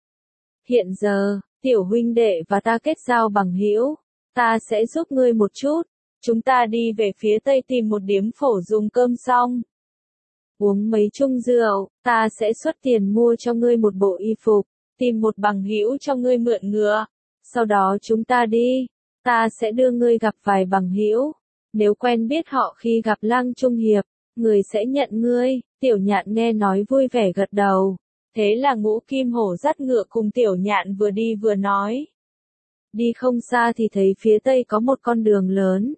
Speaker 1: Hiện giờ, tiểu huynh đệ và ta kết giao bằng hữu, ta sẽ giúp ngươi một chút. Chúng ta đi về phía Tây tìm một điếm phổ dùng cơm xong. Uống mấy chung rượu, ta sẽ xuất tiền mua cho ngươi một bộ y phục, tìm một bằng hữu cho ngươi mượn ngựa. Sau đó chúng ta đi, ta sẽ đưa ngươi gặp vài bằng hữu. Nếu quen biết họ khi gặp Lăng Trung Hiệp, người sẽ nhận ngươi. Tiểu Nhạn nghe nói vui vẻ gật đầu. Thế là Ngũ Kim Hổ dắt ngựa cùng Tiểu Nhạn vừa đi vừa nói. Đi không xa thì thấy phía Tây có một con đường lớn.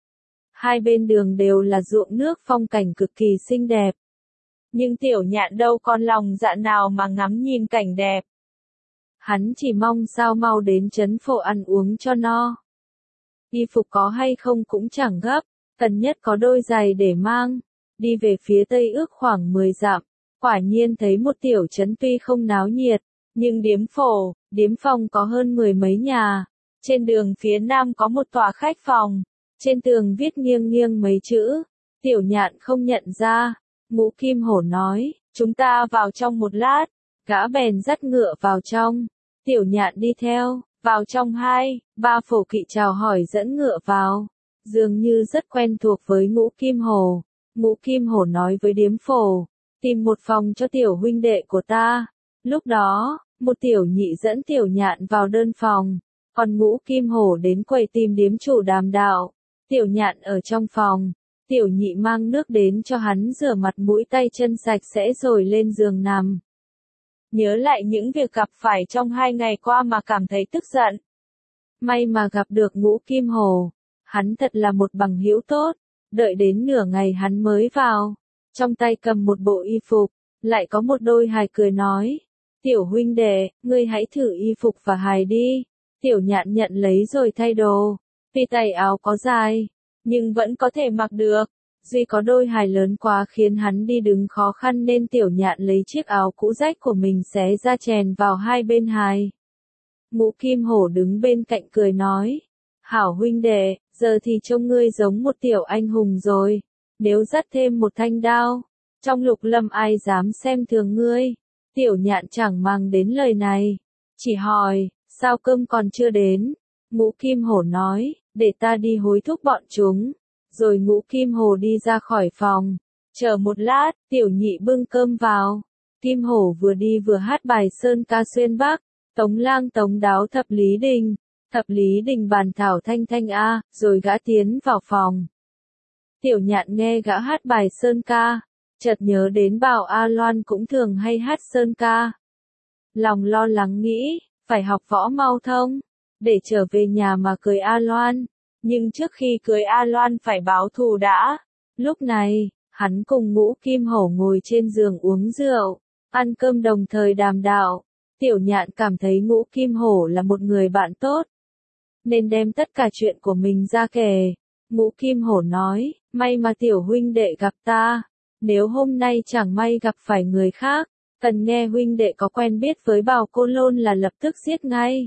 Speaker 1: Hai bên đường đều là ruộng nước, phong cảnh cực kỳ xinh đẹp. Nhưng Tiểu Nhạn đâu còn lòng dạ nào mà ngắm nhìn cảnh đẹp. Hắn chỉ mong sao mau đến trấn phổ ăn uống cho no. Y phục có hay không cũng chẳng gấp, cần nhất có đôi giày để mang. Đi về phía Tây ước khoảng 10 dặm, quả nhiên thấy một tiểu trấn tuy không náo nhiệt, nhưng điếm phổ, điếm phòng có hơn 10 mấy nhà. Trên đường phía Nam có một tòa khách phòng. Trên tường viết nghiêng nghiêng mấy chữ, Tiểu Nhạn không nhận ra. Ngũ Kim Hổ nói, chúng ta vào trong một lát. Gã bèn dắt ngựa vào trong. Tiểu Nhạn đi theo, vào trong 2-3 phổ kỵ chào hỏi dẫn ngựa vào. Dường như rất quen thuộc với Ngũ Kim Hổ. Ngũ Kim Hổ nói với điếm phổ, tìm một phòng cho tiểu huynh đệ của ta. Lúc đó, một tiểu nhị dẫn Tiểu Nhạn vào đơn phòng, còn Ngũ Kim Hổ đến quầy tìm điếm chủ đàm đạo. Tiểu Nhạn ở trong phòng, tiểu nhị mang nước đến cho hắn rửa mặt mũi tay chân sạch sẽ rồi lên giường nằm. nhớ lại những việc gặp phải trong 2 ngày qua mà cảm thấy tức giận. May mà gặp được Ngũ Kim Hổ, hắn thật là một bằng hữu tốt, đợi đến nửa ngày hắn mới vào, trong tay cầm một bộ y phục, lại có một đôi hài cười nói, tiểu huynh đệ, ngươi hãy thử y phục và hài đi. Tiểu Nhạn nhận lấy rồi thay đồ, tuy tay áo có dài, nhưng vẫn có thể mặc được, duy có đôi hài lớn quá khiến hắn đi đứng khó khăn nên Tiểu Nhạn lấy chiếc áo cũ rách của mình xé ra chèn vào hai bên hài. Ngũ Kim Hổ đứng bên cạnh cười nói, hảo huynh đệ, giờ thì trông ngươi giống một tiểu anh hùng rồi, nếu dắt thêm một thanh đao, trong Lục Lâm ai dám xem thường ngươi. Tiểu Nhạn chẳng mang đến lời này, chỉ hỏi, sao cơm còn chưa đến? Ngũ Kim Hổ nói, để ta đi hối thúc bọn chúng. Rồi Ngũ Kim Hổ đi ra khỏi phòng, chờ một lát, Tiểu Nhị bưng cơm vào. Kim Hổ vừa đi vừa hát bài sơn ca xuyên Bắc, Tống Lang Tống Đáo Thập Lý Đình bàn thảo thanh thanh a, rồi gã tiến vào phòng. Tiểu Nhạn nghe gã hát bài sơn ca, chợt nhớ đến Bảo A Loan cũng thường hay hát sơn ca. Lòng lo lắng nghĩ, phải học võ mau thông, để trở về nhà mà cưới A Loan. Nhưng trước khi cưới A Loan phải báo thù đã. Lúc này, hắn cùng Ngũ Kim Hổ ngồi trên giường uống rượu, ăn cơm đồng thời đàm đạo. Tiểu Nhạn cảm thấy Ngũ Kim Hổ là một người bạn tốt, nên đem tất cả chuyện của mình ra kể. Ngũ Kim Hổ nói, may mà tiểu huynh đệ gặp ta, nếu hôm nay chẳng may gặp phải người khác, cần nghe huynh đệ có quen biết với Bào Côn Lôn là lập tức giết ngay.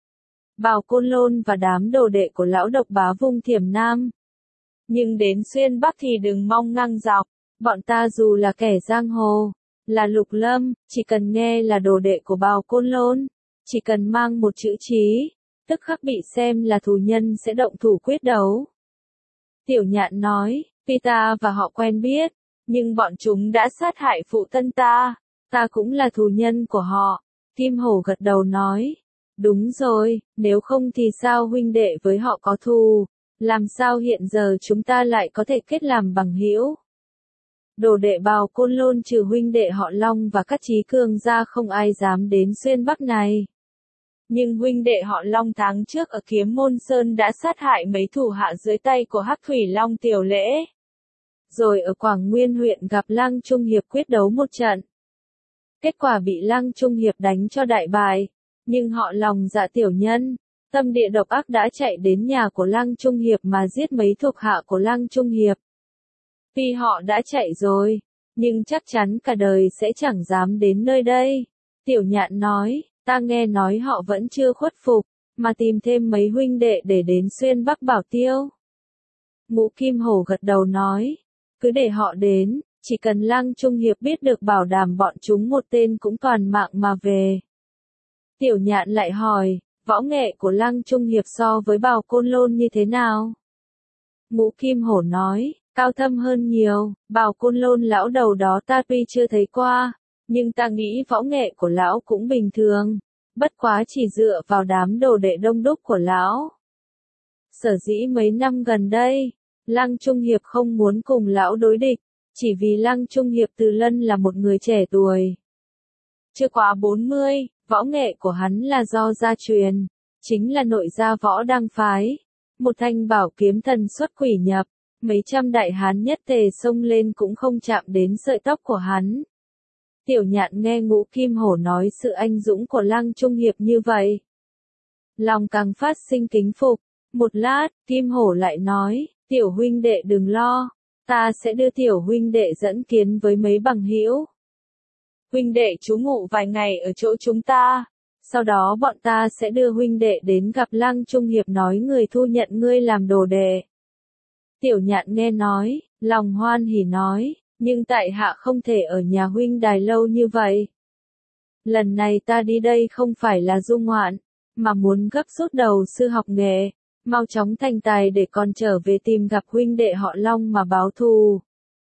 Speaker 1: Bào Côn Lôn và đám đồ đệ của lão độc bá Vung Thiểm Nam. Nhưng đến xuyên Bắc thì đừng mong ngang dọc, bọn ta dù là kẻ giang hồ, là Lục Lâm, chỉ cần nghe là đồ đệ của Bào Côn Lôn, chỉ cần mang một chữ chí, tức khắc bị xem là thù nhân sẽ động thủ quyết đấu. Tiểu Nhạn nói, tuy ta và họ quen biết, nhưng bọn chúng đã sát hại phụ thân ta cũng là thù nhân của họ. Kim Hổ gật đầu nói, đúng rồi, nếu không thì sao huynh đệ với họ có thù, làm sao hiện giờ chúng ta lại có thể kết làm bằng hữu. Đồ đệ Bào Côn Lôn trừ huynh đệ họ Long và các chí cường ra không ai dám đến xuyên Bắc này. Nhưng huynh đệ họ Long tháng trước ở Kiếm Môn Sơn đã sát hại mấy thủ hạ dưới tay của Hắc Thủy Long Tiểu Lễ. Rồi ở Quảng Nguyên huyện gặp Lăng Trung Hiệp quyết đấu một trận. Kết quả bị Lăng Trung Hiệp đánh cho đại bại, nhưng họ lòng dạ tiểu nhân, tâm địa độc ác đã chạy đến nhà của Lăng Trung Hiệp mà giết mấy thuộc hạ của Lăng Trung Hiệp. Tuy họ đã chạy rồi, nhưng chắc chắn cả đời sẽ chẳng dám đến nơi đây. Tiểu Nhạn nói, ta nghe nói họ vẫn chưa khuất phục, mà tìm thêm mấy huynh đệ để đến xuyên Bắc bảo tiêu. Ngũ Kim Hổ gật đầu nói, cứ để họ đến, chỉ cần Lăng Trung Hiệp biết được bảo đảm bọn chúng một tên cũng toàn mạng mà về. Tiểu Nhạn lại hỏi, võ nghệ của Lăng Trung Hiệp so với Bào Côn Lôn như thế nào? Ngũ Kim Hổ nói, cao thâm hơn nhiều, Bào Côn Lôn lão đầu đó ta tuy chưa thấy qua, nhưng ta nghĩ võ nghệ của lão cũng bình thường, bất quá chỉ dựa vào đám đồ đệ đông đúc của lão. Sở dĩ mấy năm gần đây, Lăng Trung Hiệp không muốn cùng lão đối địch, chỉ vì Lăng Trung Hiệp Từ Lân là một người trẻ tuổi. Chưa quá 40, võ nghệ của hắn là do gia truyền, chính là nội gia võ đăng phái. Một thanh bảo kiếm thần xuất quỷ nhập, mấy trăm đại hán nhất tề xông lên cũng không chạm đến sợi tóc của hắn. Tiểu Nhạn nghe Ngũ Kim Hổ nói sự anh dũng của Lăng Trung Hiệp như vậy, lòng càng phát sinh kính phục. Một lát, Kim Hổ lại nói, tiểu huynh đệ đừng lo, ta sẽ đưa tiểu huynh đệ dẫn kiến với mấy bằng hữu. Huynh đệ trú ngụ vài ngày ở chỗ chúng ta, sau đó bọn ta sẽ đưa huynh đệ đến gặp Lăng Trung Hiệp nói người thu nhận ngươi làm đồ đệ. Tiểu Nhạn nghe nói, lòng hoan hỉ nói, nhưng tại hạ không thể ở nhà huynh đài lâu như vậy. Lần này ta đi đây không phải là du ngoạn, mà muốn gấp rút đầu sư học nghệ, mau chóng thành tài để còn trở về tìm gặp huynh đệ họ Long mà báo thù.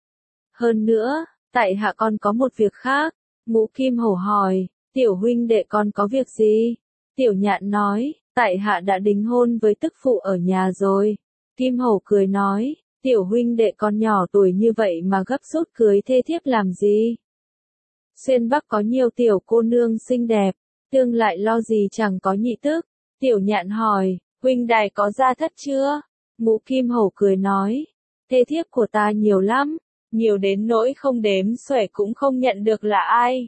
Speaker 1: Hơn nữa, tại hạ còn có một việc khác. Ngũ Kim Hổ hỏi, tiểu huynh đệ còn có việc gì? Tiểu Nhạn nói, tại hạ đã đính hôn với tức phụ ở nhà rồi. Kim Hổ cười nói, tiểu huynh đệ còn nhỏ tuổi như vậy mà gấp rút cưới thê thiếp làm gì? Xuyên Bắc có nhiều tiểu cô nương xinh đẹp, tương lại lo gì chẳng có nhị tức. Tiểu Nhạn hỏi, huynh đài có gia thất chưa? Ngũ Kim Hổ cười nói, thê thiếp của ta nhiều lắm, nhiều đến nỗi không đếm xuể cũng không nhận được là ai.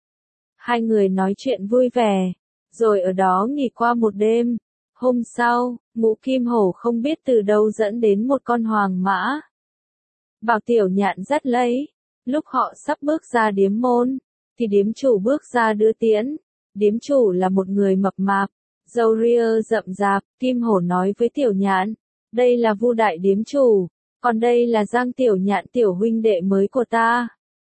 Speaker 1: Hai người nói chuyện vui vẻ, rồi ở đó nghỉ qua một đêm. Hôm sau, Ngũ Kim Hổ không biết từ đâu dẫn đến một con hoàng mã. Bảo Tiểu Nhạn dắt lấy. Lúc họ sắp bước ra điếm môn, thì điếm chủ bước ra đưa tiễn. Điếm chủ là một người mập mạp, râu ria rậm rạp. Kim Hổ nói với Tiểu Nhạn, đây là Vu đại điếm chủ, còn đây là Giang Tiểu Nhạn tiểu huynh đệ mới của ta.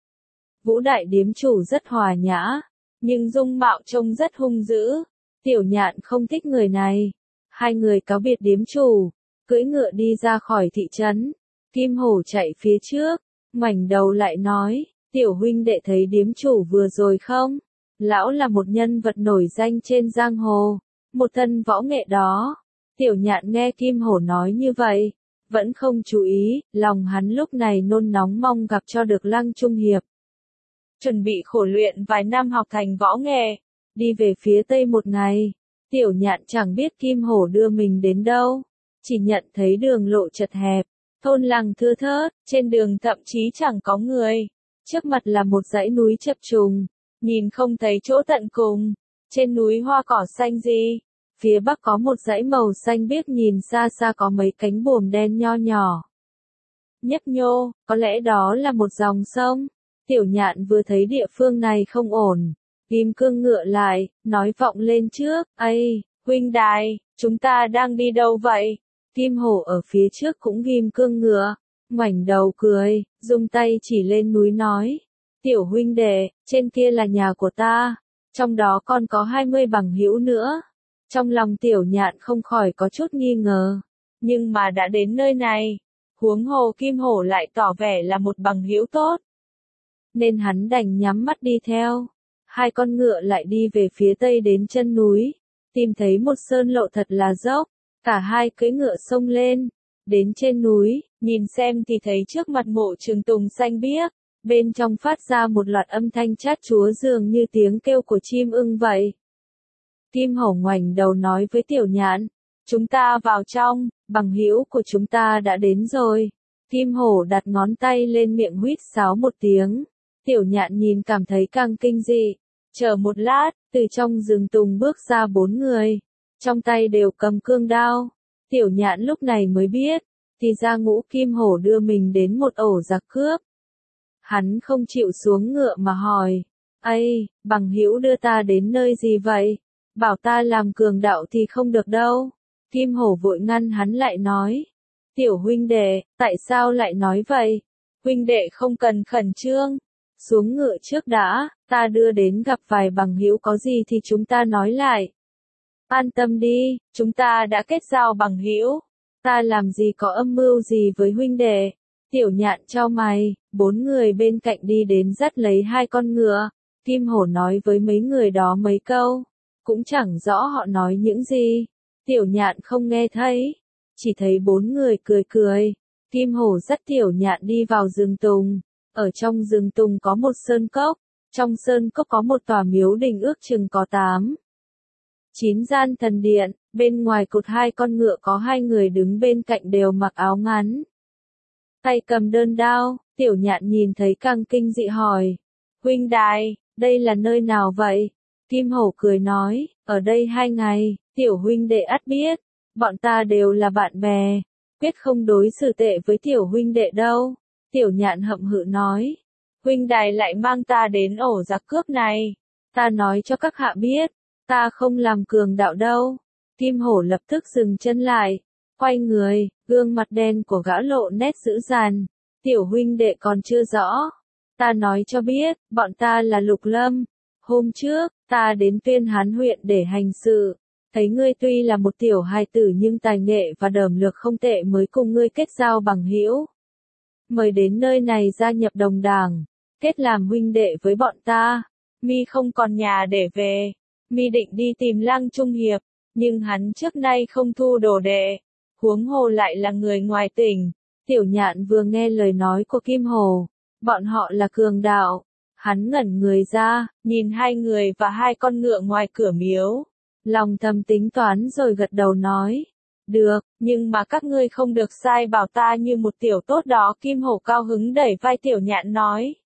Speaker 1: Vũ đại điếm chủ rất hòa nhã, nhưng dung mạo trông rất hung dữ. Tiểu Nhạn không thích người này. Hai người cáo biệt điếm chủ, cưỡi ngựa đi ra khỏi thị trấn. Kim Hổ chạy phía trước, ngoảnh đầu lại nói, tiểu huynh đệ thấy điếm chủ vừa rồi không? Lão là một nhân vật nổi danh trên giang hồ, một thân võ nghệ đó. Tiểu Nhạn nghe Kim Hổ nói như vậy, vẫn không chú ý, lòng hắn lúc này nôn nóng mong gặp cho được Lăng Trung Hiệp. Chuẩn bị khổ luyện vài năm học thành võ nghệ, đi về phía tây một ngày. Tiểu Nhạn chẳng biết Kim Hổ đưa mình đến đâu, chỉ nhận thấy đường lộ chật hẹp, thôn làng thưa thớt, trên đường thậm chí chẳng có người. Trước mặt là một dãy núi chập trùng, nhìn không thấy chỗ tận cùng. Trên núi hoa cỏ xanh gì, phía bắc có một dãy màu xanh biếc, nhìn xa xa có mấy cánh buồm đen nho nhỏ. Nhấp nhô, có lẽ đó là một dòng sông. Tiểu Nhạn vừa thấy địa phương này không ổn, ghim cương ngựa lại, nói vọng lên trước, "Ây, huynh đài, chúng ta đang đi đâu vậy?" Kim Hổ ở phía trước cũng ghim cương ngựa, ngoảnh đầu cười, dùng tay chỉ lên núi nói, "Tiểu huynh đệ, trên kia là nhà của ta, trong đó còn có 20 bằng hữu nữa." Trong lòng Tiểu Nhạn không khỏi có chút nghi ngờ, nhưng mà đã đến nơi này, huống hồ Kim Hổ lại tỏ vẻ là một bằng hữu tốt, nên hắn đành nhắm mắt đi theo. Hai con ngựa lại đi về phía tây đến chân núi, tìm thấy một sơn lộ thật là dốc, cả hai cưỡi ngựa xông lên, đến trên núi, nhìn xem thì thấy trước mặt mộ trường tùng xanh biếc, bên trong phát ra một loạt âm thanh chát chúa dường như tiếng kêu của chim ưng vậy. Kim Hổ ngoảnh đầu nói với Tiểu Nhạn, "Chúng ta vào trong, bằng hữu của chúng ta đã đến rồi." Kim Hổ đặt ngón tay lên miệng huýt sáo một tiếng. Tiểu Nhạn nhìn cảm thấy càng kinh dị. Chờ một lát, từ trong rừng tùng bước ra 4 người, trong tay đều cầm cương đao. Tiểu Nhạn lúc này mới biết, thì ra Ngũ Kim Hổ đưa mình đến một ổ giặc cướp. Hắn không chịu xuống ngựa mà hỏi, "Ây, bằng hữu đưa ta đến nơi gì vậy? Bảo ta làm cường đạo thì không được đâu." Kim Hổ vội ngăn hắn lại nói, "Tiểu huynh đệ, tại sao lại nói vậy? Huynh đệ không cần khẩn trương. Xuống ngựa trước đã, ta đưa đến gặp vài bằng hữu, có gì thì chúng ta nói lại." "An tâm đi, chúng ta đã kết giao bằng hữu. Ta làm gì có âm mưu gì với huynh đệ." Tiểu Nhạn chau mày, 4 người bên cạnh đi đến dắt lấy hai con ngựa. Kim Hổ nói với mấy người đó mấy câu, cũng chẳng rõ họ nói những gì. Tiểu Nhạn không nghe thấy, chỉ thấy 4 người cười cười. Kim Hổ dắt Tiểu Nhạn đi vào rừng tùng. Ở trong rừng tùng có một sơn cốc, trong sơn cốc có một tòa miếu đình ước chừng có 9 gian thần điện, bên ngoài cột hai con ngựa có 2 người đứng bên cạnh đều mặc áo ngắn, tay cầm đơn đao. Tiểu Nhạn nhìn thấy càng kinh dị hỏi, "Huynh đài, đây là nơi nào vậy?" Kim Hổ cười nói, "Ở đây 2 ngày, tiểu huynh đệ ắt biết, bọn ta đều là bạn bè, quyết không đối xử tệ với tiểu huynh đệ đâu." Tiểu Nhạn hậm hự nói, "Huynh đài lại mang ta đến ổ giặc cướp này, ta nói cho các hạ biết, ta không làm cường đạo đâu." Kim Hổ lập tức dừng chân lại, quay người, gương mặt đen của gã lộ nét dữ dằn, "Tiểu huynh đệ còn chưa rõ, ta nói cho biết, bọn ta là Lục Lâm. Hôm trước, ta đến Tuyên Hán huyện để hành sự, thấy ngươi tuy là một tiểu hài tử nhưng tài nghệ và đờm lược không tệ mới cùng ngươi kết giao bằng hữu. Mời đến nơi này gia nhập đồng đảng, kết làm huynh đệ với bọn ta. Mi không còn nhà để về, Mi định đi tìm Lăng Trung Hiệp, nhưng hắn trước nay không thu đồ đệ, huống hồ lại là người ngoài tỉnh." Tiểu Nhạn vừa nghe lời nói của Kim Hổ, bọn họ là cường đạo, Hắn ngẩn người ra, nhìn hai người và hai con ngựa ngoài cửa miếu. Lòng thầm tính toán rồi gật đầu nói. Được, nhưng mà các ngươi không được sai bảo ta như một tiểu tốt đó. Kim Hổ cao hứng đẩy vai Tiểu Nhạn nói.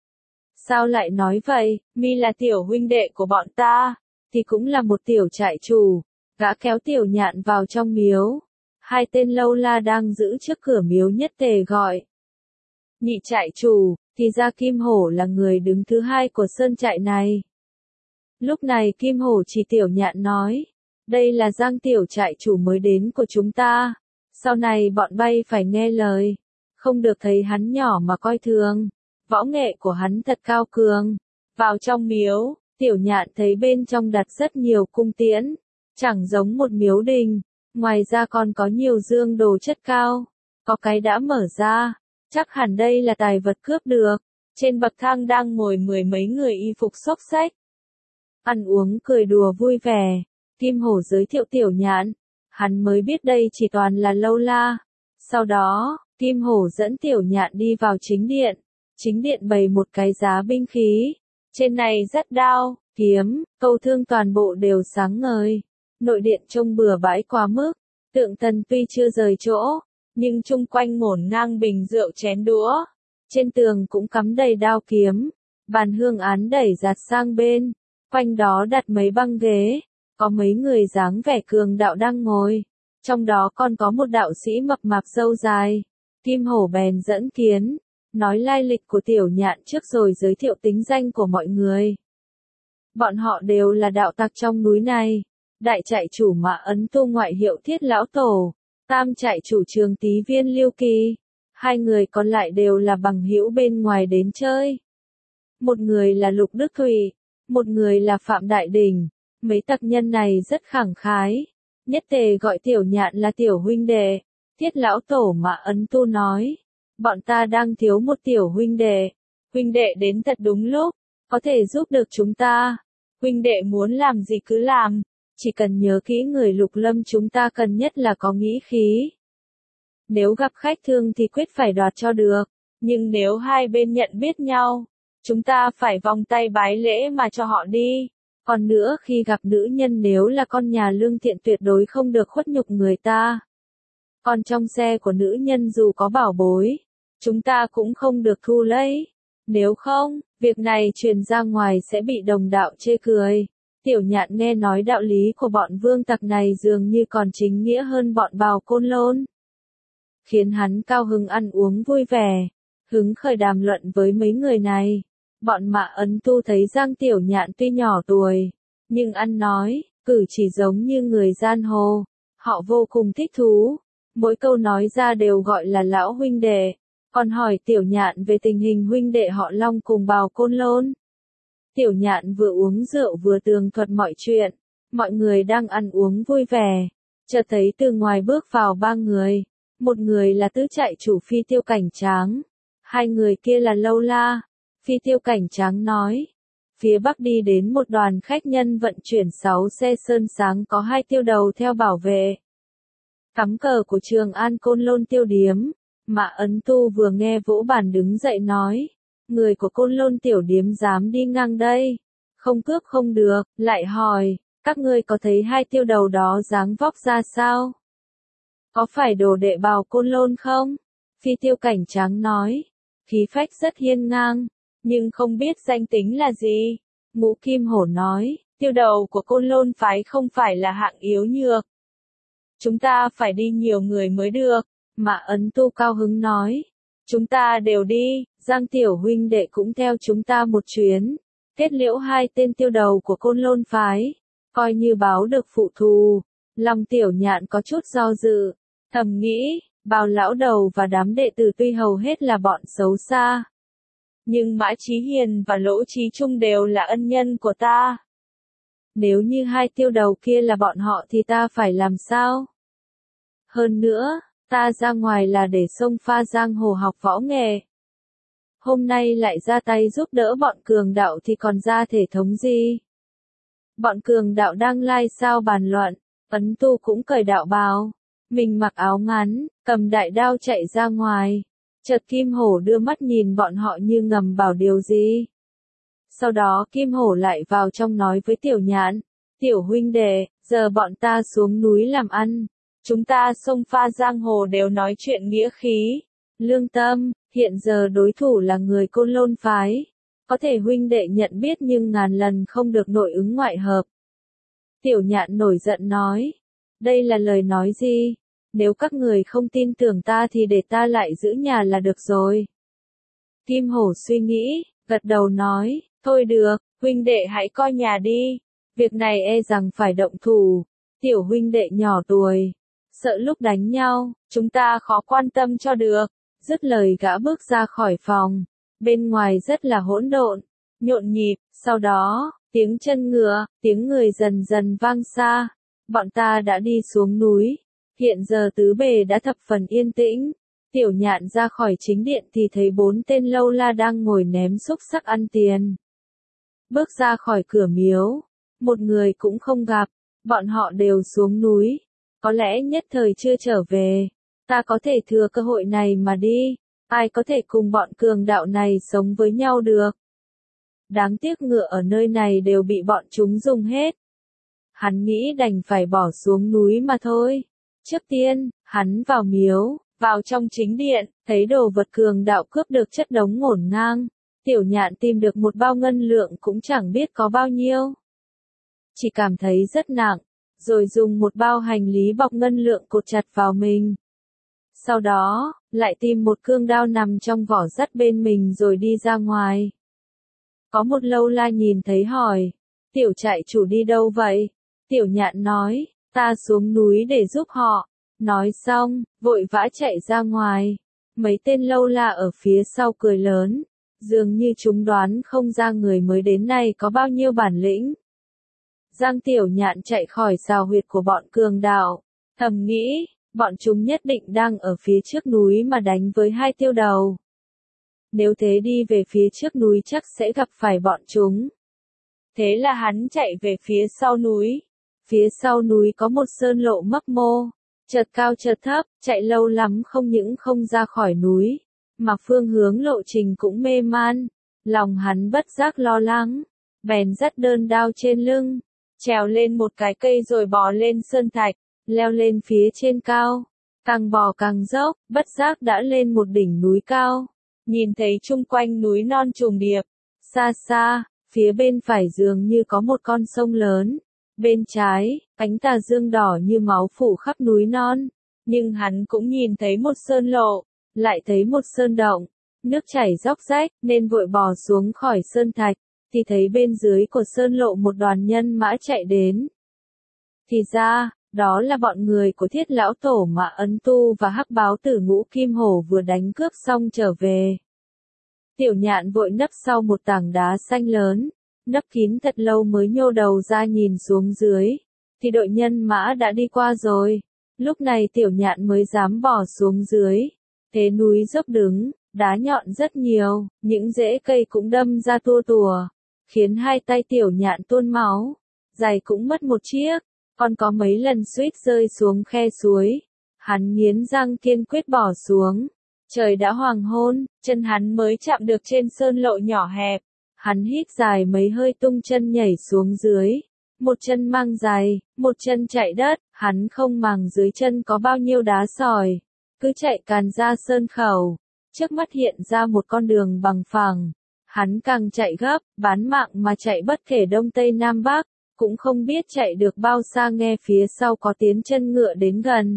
Speaker 1: Sao lại nói vậy, mi là tiểu huynh đệ của bọn ta, thì cũng là một tiểu trại chủ. Gã kéo Tiểu Nhạn vào trong miếu. Hai tên lâu la đang giữ trước cửa miếu nhất tề gọi. Nhị trại chủ, thì ra Kim Hổ là người đứng thứ hai của sơn trại này. Lúc này Kim Hổ chỉ Tiểu Nhạn nói. Đây là Giang tiểu trại chủ mới đến của chúng ta. Sau này bọn bay phải nghe lời. Không được thấy hắn nhỏ mà coi thường. Võ nghệ của hắn thật cao cường. Vào trong miếu, Tiểu Nhạn thấy bên trong đặt rất nhiều cung tiễn. Chẳng giống một miếu đình. Ngoài ra còn có nhiều dương đồ chất cao. Có cái đã mở ra. Chắc hẳn đây là tài vật cướp được. Trên bậc thang đang ngồi mười mấy người y phục xốc xách. Ăn uống cười đùa vui vẻ. Kim Hổ giới thiệu Tiểu Nhạn. Hắn mới biết đây chỉ toàn là lâu la. Sau đó, Kim Hổ dẫn Tiểu Nhạn đi vào chính điện. Chính điện bày một cái giá binh khí. Trên này rất đao, kiếm, câu thương toàn bộ đều sáng ngời. Nội điện trông bừa bãi quá mức. Tượng thần tuy chưa rời chỗ, nhưng chung quanh ngổn ngang bình rượu chén đũa. Trên tường cũng cắm đầy đao kiếm. Bàn hương án đẩy giạt sang bên. Quanh đó đặt mấy băng ghế. Có mấy người dáng vẻ cường đạo đang ngồi. Trong đó còn có một đạo sĩ mập mạp râu dài. Kim Hổ bèn dẫn kiến. Nói lai lịch của Tiểu Nhạn trước rồi giới thiệu tính danh của mọi người. Bọn họ đều là đạo tặc trong núi này. Đại trại chủ Mã Ấn Tu ngoại hiệu Thiết Lão Tổ. Tam trại chủ Trường Tý Viên Lưu Kỳ. Hai người còn lại đều là bằng hữu bên ngoài đến chơi. Một người là Lục Đức Thủy. Một người là Phạm Đại Đình. Mấy tặc nhân này rất khẳng khái. Nhất tề gọi Tiểu Nhạn là tiểu huynh đệ. Thiết Lão Tổ Mã Ấn Tu nói. Bọn ta đang thiếu một tiểu huynh đệ. Huynh đệ đến thật đúng lúc. Có thể giúp được chúng ta. Huynh đệ muốn làm gì cứ làm. Chỉ cần nhớ kỹ người Lục Lâm chúng ta cần nhất là có nghĩa khí. Nếu gặp khách thương thì quyết phải đoạt cho được. Nhưng nếu hai bên nhận biết nhau, chúng ta phải vòng tay bái lễ mà cho họ đi. Còn nữa khi gặp nữ nhân nếu là con nhà lương thiện tuyệt đối không được khuất nhục người ta. Còn trong xe của nữ nhân dù có bảo bối, chúng ta cũng không được thu lấy. Nếu không, việc này truyền ra ngoài sẽ bị đồng đạo chê cười. Tiểu Nhạn nghe nói đạo lý của bọn vương tặc này dường như còn chính nghĩa hơn bọn bào Côn Lôn. Khiến hắn cao hứng ăn uống vui vẻ, hứng khởi đàm luận với mấy người này. Bọn Mã Ấn Tu thấy Giang Tiểu Nhạn tuy nhỏ tuổi, nhưng ăn nói, cử chỉ giống như người giang hồ. Họ vô cùng thích thú. Mỗi câu nói ra đều gọi là lão huynh đệ. Còn hỏi Tiểu Nhạn về tình hình huynh đệ họ Long cùng bào Côn Lôn. Tiểu Nhạn vừa uống rượu vừa tường thuật mọi chuyện. Mọi người đang ăn uống vui vẻ. Chợt thấy từ ngoài bước vào ba người. Một người là tứ trại chủ Phi Tiêu Cảnh Tráng. Hai người kia là lâu la. Phi Tiêu Cảnh Tráng nói. Phía bắc đi đến một đoàn khách nhân vận chuyển 6 xe sơn sáng có 2 tiêu đầu theo bảo vệ. Cắm cờ của Trường An Côn Lôn tiêu điếm. Mã Ấn Tu vừa nghe vỗ bàn đứng dậy nói. Người của Côn Lôn tiểu điếm dám đi ngang đây. Không cướp không được, lại hỏi. Các ngươi có thấy 2 tiêu đầu đó dáng vóc ra sao? Có phải đồ đệ bào Côn Lôn không? Phi Tiêu Cảnh Tráng nói. Khí phách rất hiên ngang. Nhưng không biết danh tính là gì. Ngũ Kim Hổ nói. Tiêu đầu của Côn Lôn phái không phải là hạng yếu nhược. Chúng ta phải đi nhiều người mới được. Mã Ấn Tu cao hứng nói. Chúng ta đều đi. Giang tiểu huynh đệ cũng theo chúng ta một chuyến. Kết liễu 2 tên tiêu đầu của Côn Lôn phái. Coi như báo được phụ thù. Lòng Tiểu Nhạn có chút do dự. Thầm nghĩ, Bào lão đầu và đám đệ tử tuy hầu hết là bọn xấu xa. Nhưng Mã Chí Hiền và Lỗ Chí Trung đều là ân nhân của ta. Nếu như 2 tiêu đầu kia là bọn họ thì ta phải làm sao? Hơn nữa, ta ra ngoài là để xông pha giang hồ học võ nghệ. Hôm nay lại ra tay giúp đỡ bọn cường đạo thì còn ra thể thống gì? Bọn cường đạo đang lai sao bàn luận, Ấn Tu cũng cởi đạo bào. Mình mặc áo ngắn, cầm đại đao chạy ra ngoài. Chợt Kim Hổ đưa mắt nhìn bọn họ như ngầm bảo điều gì. Sau đó Kim Hổ lại vào trong nói với Tiểu Nhạn, Tiểu huynh đệ, giờ bọn ta xuống núi làm ăn. Chúng ta xông pha giang hồ đều nói chuyện nghĩa khí, lương tâm, hiện giờ đối thủ là người Côn Lôn phái. Có thể huynh đệ nhận biết nhưng ngàn lần không được nội ứng ngoại hợp. Tiểu Nhạn nổi giận nói, đây là lời nói gì? Nếu các người không tin tưởng ta thì để ta lại giữ nhà là được rồi. Kim Hổ suy nghĩ, gật đầu nói, thôi được, huynh đệ hãy coi nhà đi. Việc này e rằng phải động thủ. Tiểu huynh đệ nhỏ tuổi, sợ lúc đánh nhau, chúng ta khó quan tâm cho được. Dứt lời gã bước ra khỏi phòng. Bên ngoài rất là hỗn độn, nhộn nhịp, sau đó, tiếng chân ngựa, tiếng người dần dần vang xa. Bọn ta đã đi xuống núi. Hiện giờ tứ bề đã thập phần yên tĩnh. Tiểu Nhạn ra khỏi chính điện thì thấy 4 tên lâu la đang ngồi ném xúc xắc ăn tiền. Bước ra khỏi cửa miếu, một người cũng không gặp, bọn họ đều xuống núi. Có lẽ nhất thời chưa trở về. Ta có thể thừa cơ hội này mà đi. Ai có thể cùng bọn cường đạo này sống với nhau được. Đáng tiếc ngựa ở nơi này đều bị bọn chúng dùng hết. Hắn nghĩ đành phải bỏ xuống núi mà thôi. Trước tiên, hắn vào miếu, vào trong chính điện, thấy đồ vật cường đạo cướp được chất đống ngổn ngang. Tiểu Nhạn tìm được một bao ngân lượng cũng chẳng biết có bao nhiêu. Chỉ cảm thấy rất nặng, rồi dùng một bao hành lý bọc ngân lượng cột chặt vào mình. Sau đó, lại tìm một cương đao nằm trong vỏ sắt bên mình rồi đi ra ngoài. Có một lâu la nhìn thấy hỏi, Tiểu trại chủ đi đâu vậy? Tiểu Nhạn nói, ta xuống núi để giúp họ. Nói xong, vội vã chạy ra ngoài. Mấy tên lâu la ở phía sau cười lớn, dường như chúng đoán không ra người mới đến này có bao nhiêu bản lĩnh. Giang Tiểu Nhạn chạy khỏi xào huyệt của bọn cường đạo, thầm nghĩ, bọn chúng nhất định đang ở phía trước núi mà đánh với hai tiêu đầu. Nếu thế đi về phía trước núi chắc sẽ gặp phải bọn chúng. Thế là hắn chạy về phía sau núi. Phía sau núi có một sơn lộ mấp mô, chợt cao chợt thấp, chạy lâu lắm không những không ra khỏi núi, mà phương hướng lộ trình cũng mê man. Lòng hắn bất giác lo lắng, bèn dắt đơn đao trên lưng, trèo lên một cái cây rồi bò lên sơn thạch, leo lên phía trên cao. Càng bò càng dốc, bất giác đã lên một đỉnh núi cao. Nhìn thấy chung quanh núi non trùng điệp, xa xa, phía bên phải dường như có một con sông lớn. Bên trái, ánh tà dương đỏ như máu phủ khắp núi non. Nhưng hắn cũng nhìn thấy một sơn lộ, lại thấy một sơn động, nước chảy róc rách, nên vội bò xuống khỏi sơn thạch, thì thấy bên dưới của sơn lộ một đoàn nhân mã chạy đến. Thì ra, đó là bọn người của Thiết Lão Tổ mà Ấn Tu và Hắc Báo Tử Ngũ Kim Hổ vừa đánh cướp xong trở về. Tiểu Nhạn vội nấp sau một tảng đá xanh lớn, nấp kín thật lâu mới nhô đầu ra nhìn xuống dưới, thì đội nhân mã đã đi qua rồi. Lúc này Tiểu Nhạn mới dám bỏ xuống dưới. Thế núi dốc đứng, đá nhọn rất nhiều, những rễ cây cũng đâm ra tua tùa, khiến hai tay Tiểu Nhạn tuôn máu, giày cũng mất một chiếc, còn có mấy lần suýt rơi xuống khe suối. Hắn nghiến răng kiên quyết bỏ xuống. Trời đã hoàng hôn, chân hắn mới chạm được trên sơn lộ nhỏ hẹp. Hắn hít dài mấy hơi tung chân nhảy xuống dưới. Một chân mang giày, một chân chạy đất, hắn không màng dưới chân có bao nhiêu đá sỏi. Cứ chạy càn ra sơn khẩu. Trước mắt hiện ra một con đường bằng phẳng. Hắn càng chạy gấp, bán mạng mà chạy bất kể đông tây nam bắc. Cũng không biết chạy được bao xa nghe phía sau có tiếng chân ngựa đến gần.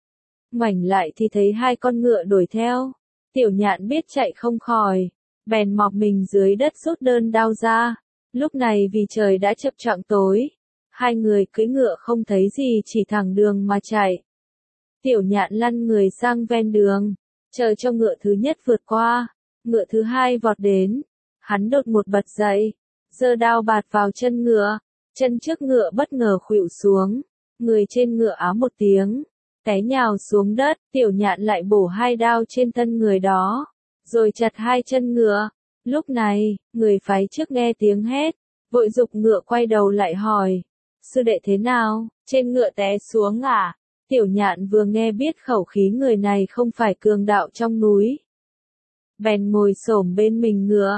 Speaker 1: Ngoảnh lại thì thấy hai con ngựa đuổi theo. Tiểu Nhạn biết chạy không khỏi, bèn mọc mình dưới đất rút đơn đao ra. Lúc này vì trời đã chập choạng tối, hai người cưỡi ngựa không thấy gì chỉ thẳng đường mà chạy. Tiểu Nhạn lăn người sang ven đường, chờ cho ngựa thứ nhất vượt qua, ngựa thứ hai vọt đến. Hắn đột một bật dậy, giơ đao bạt vào chân ngựa, chân trước ngựa bất ngờ khuỵu xuống, người trên ngựa áo một tiếng, té nhào xuống đất. Tiểu Nhạn lại bổ hai đao trên thân người đó, rồi chặt hai chân ngựa. Lúc này, người phái trước nghe tiếng hét, vội giục ngựa quay đầu lại hỏi, sư đệ thế nào, trên ngựa té xuống à? Tiểu Nhạn vừa nghe biết khẩu khí người này không phải cường đạo trong núi, bèn ngồi xổm bên mình ngựa,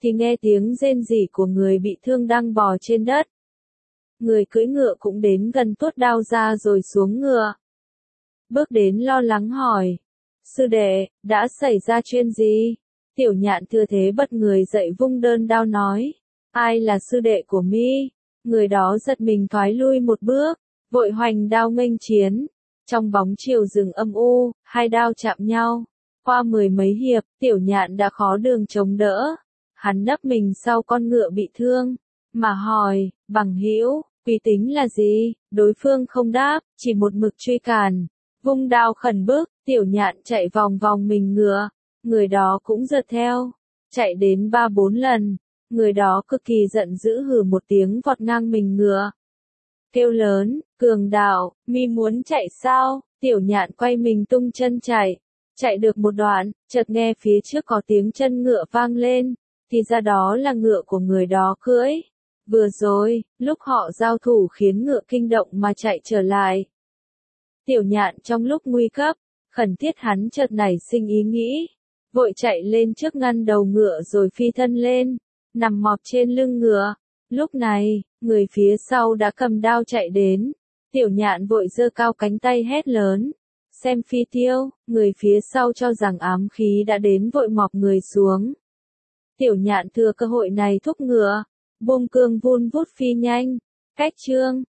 Speaker 1: thì nghe tiếng rên rỉ của người bị thương đang bò trên đất. Người cưỡi ngựa cũng đến gần tuốt đao ra rồi xuống ngựa. Bước đến lo lắng hỏi. Sư đệ, đã xảy ra chuyện gì? Tiểu Nhạn thừa thế bật người dậy vung đơn đao nói. Ai là sư đệ của mi? Người đó giật mình thoái lui một bước, vội hoành đao nghênh chiến. Trong bóng chiều rừng âm u, hai đao chạm nhau. Qua 10 mấy hiệp, Tiểu Nhạn đã khó đường chống đỡ. Hắn nấp mình sau con ngựa bị thương, mà hỏi, bằng hữu, quý tính là gì? Đối phương không đáp, chỉ một mực truy cản. Vung đao khẩn bức, Tiểu Nhạn chạy vòng vòng mình ngựa. Người đó cũng giật theo. Chạy đến 3-4 lần. Người đó cực kỳ giận dữ hừ một tiếng vọt ngang mình ngựa. Kêu lớn, Cường đạo, mi muốn chạy sao? Tiểu Nhạn quay mình tung chân chạy. Chạy được một đoạn, chợt nghe phía trước có tiếng chân ngựa vang lên. Thì ra đó là ngựa của người đó cưỡi. Vừa rồi, lúc họ giao thủ khiến ngựa kinh động mà chạy trở lại. Tiểu Nhạn trong lúc nguy cấp, khẩn thiết hắn chợt nảy sinh ý nghĩ. Vội chạy lên trước ngăn đầu ngựa rồi phi thân lên, nằm mọp trên lưng ngựa. Lúc này, người phía sau đã cầm đao chạy đến. Tiểu Nhạn vội giơ cao cánh tay hét lớn. Xem phi tiêu, người phía sau cho rằng ám khí đã đến vội mọp người xuống. Tiểu Nhạn thừa cơ hội này thúc ngựa, buông cương vun vút phi nhanh. Cách chương